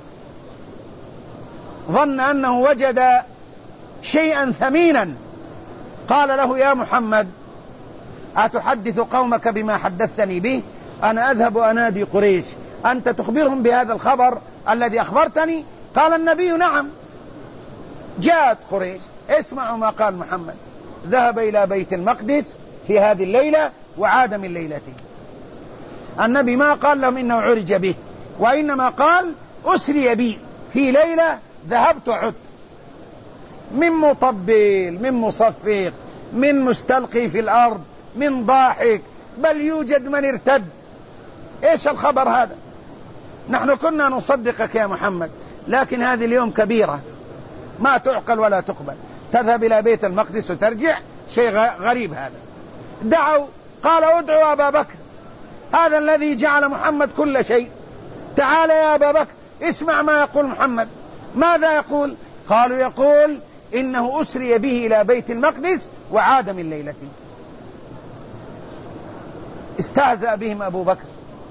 ظن أنه وجد شيئا ثمينا، قال له: يا محمد، أتحدث قومك بما حدثتني به؟ أنا أذهب أنادي قريش، أنت تخبرهم بهذا الخبر الذي أخبرتني؟ قال النبي: نعم. جاءت قريش، اسمعوا ما قال محمد: ذهب إلى بيت المقدس في هذه الليلة وعاد من ليلته. النبي ما قال لهم إنه عرج به، وإنما قال: أسري بي في ليلة ذهبت وعدت، من مطبل، من مصفق، من مستلقي في الأرض، من ضاحك، بل يوجد من ارتد. إيش الخبر هذا؟ نحن كنا نصدقك يا محمد، لكن هذه اليوم كبيرة ما تعقل ولا تقبل، تذهب إلى بيت المقدس وترجع، شيء غريب هذا. دعوا قال ادعوا أبا بكر، هذا الذي جعل محمد كل شيء، تعال يا أبا بكر اسمع ما يقول محمد. ماذا يقول؟ قالوا يقول إنه أسري به إلى بيت المقدس وعاد من ليلته. استهزأ بهم أبو بكر،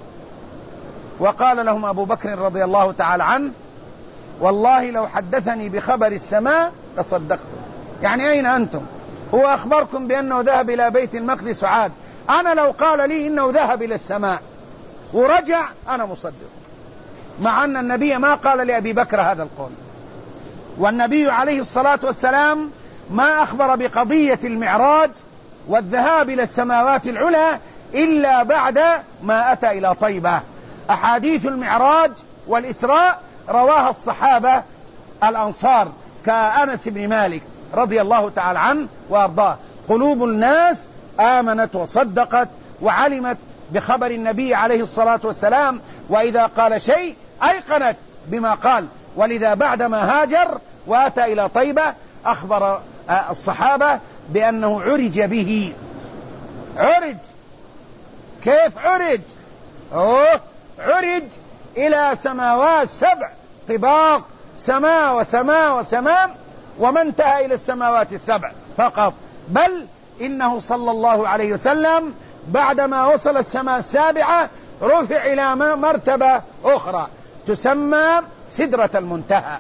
وقال لهم أبو بكر رضي الله تعالى عنه والله لو حدثني بخبر السماء لصدقته. يعني أين أنتم؟ هو أخبركم بأنه ذهب إلى بيت المقدس وعاد، أنا لو قال لي إنه ذهب إلى السماء ورجع أنا مصدق، مع أن النبي ما قال لأبي بكر هذا القول. والنبي عليه الصلاة والسلام ما أخبر بقضية المعراج والذهاب إلى السماوات العلى إلا بعد ما أتى إلى طيبة. أحاديث المعراج والإسراء رواها الصحابة الأنصار كأنس بن مالك رضي الله تعالى عنه وأرضاه. قلوب الناس آمنت وصدقت وعلمت بخبر النبي عليه الصلاة والسلام، وإذا قال شيء أيقنت بما قال. ولذا بعدما هاجر وأتى إلى طيبة أخبر الصحابة بأنه عرج به. عرج كيف عرج؟ أوه عرج إلى سماوات سبع طباق، سماء وسماء وسماء، وما انتهى إلى السماوات السبع فقط، بل إنه صلى الله عليه وسلم بعدما وصل السماء السابعة رفع إلى مرتبة أخرى تسمى سدرة المنتهى،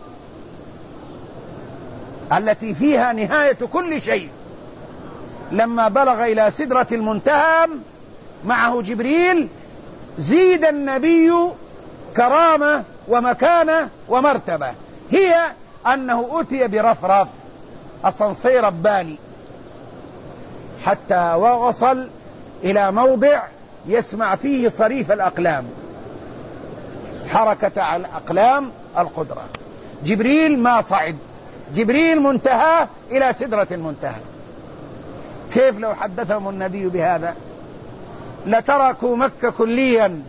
التي فيها نهاية كل شيء. لما بلغ إلى سدرة المنتهى معه جبريل زيد النبي كرامة ومكانة ومرتبة، هي أنه أتي برفرف أسانسير رباني حتى وصل إلى موضع يسمع فيه صريف الأقلام، حركة الأقلام القدرة. جبريل ما صعد، جبريل منتهى إلى سدرة المنتهى. كيف لو حدثهم النبي بهذا؟ لتركوا مكة كليا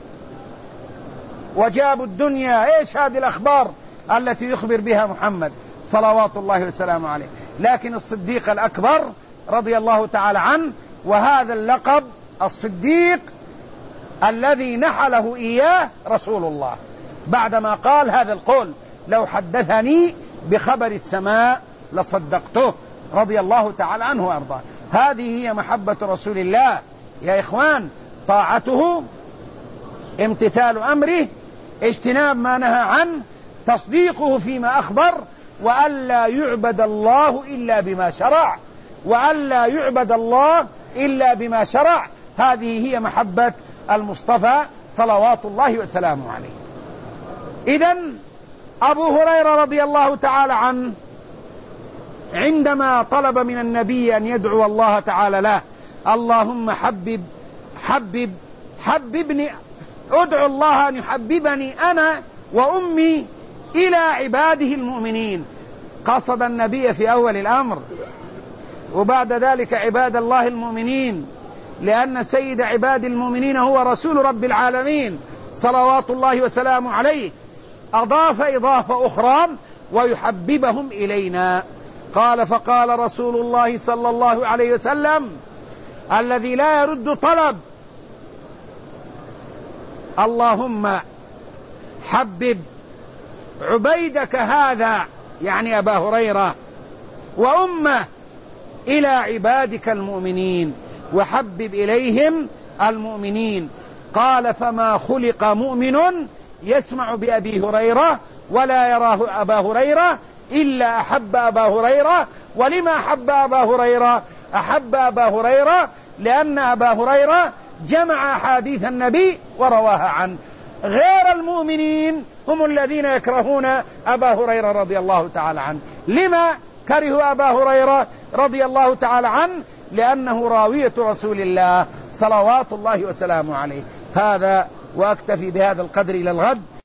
وجابوا الدنيا. ايش هذه الأخبار التي يخبر بها محمد صلوات الله وسلامه عليه؟ لكن الصديق الأكبر رضي الله تعالى عنه، وهذا اللقب الصديق الذي نحله إياه رسول الله بعدما قال هذا القول لو حدثني بخبر السماء لصدقته، رضي الله تعالى عنه وأرضاه. هذه هي محبة رسول الله يا إخوان، طاعته، امتثال أمره، اجتناب ما نهى عنه، تصديقه فيما أخبر، وألا يعبد الله إلا بما شرع، وألا يعبد الله إلا بما شرع. هذه هي محبة المصطفى صلوات الله وسلامه عليه. إذن أبو هريرة رضي الله تعالى عنه عندما طلب من النبي أن يدعو الله تعالى له اللهم حبب حبب حببني، ادعو الله أن يحببني أنا وأمي إلى عباده المؤمنين، قصد النبي في أول الأمر، وبعد ذلك عباد الله المؤمنين، لأن سيد عباد المؤمنين هو رسول رب العالمين صلوات الله وسلامه عليه. أضاف إضافة أخرى ويحببهم إلينا. قال فقال رسول الله صلى الله عليه وسلم الذي لا يرد طلب اللهم حبب عبيدك هذا، يعني أبا هريرة، وأمه إلى عبادك المؤمنين وحبب إليهم المؤمنين. قال فما خلق مؤمن يسمع بأبي هريرة ولا يراه أبا هريرة إلا أحب أبا هريرة. ولما أحب أبا هريرة؟ أحب أبا هريرة لأن أبا هريرة جمع أحاديث النبي ورواها عنه. غير المؤمنين هم الذين يكرهون أبا هريرة رضي الله تعالى عنه. لما كرهوا أبا هريرة رضي الله تعالى عنه؟ لأنه راوية رسول الله صلوات الله وسلامه عليه. هذا، وأكتفي بهذا القدر إلى الغد.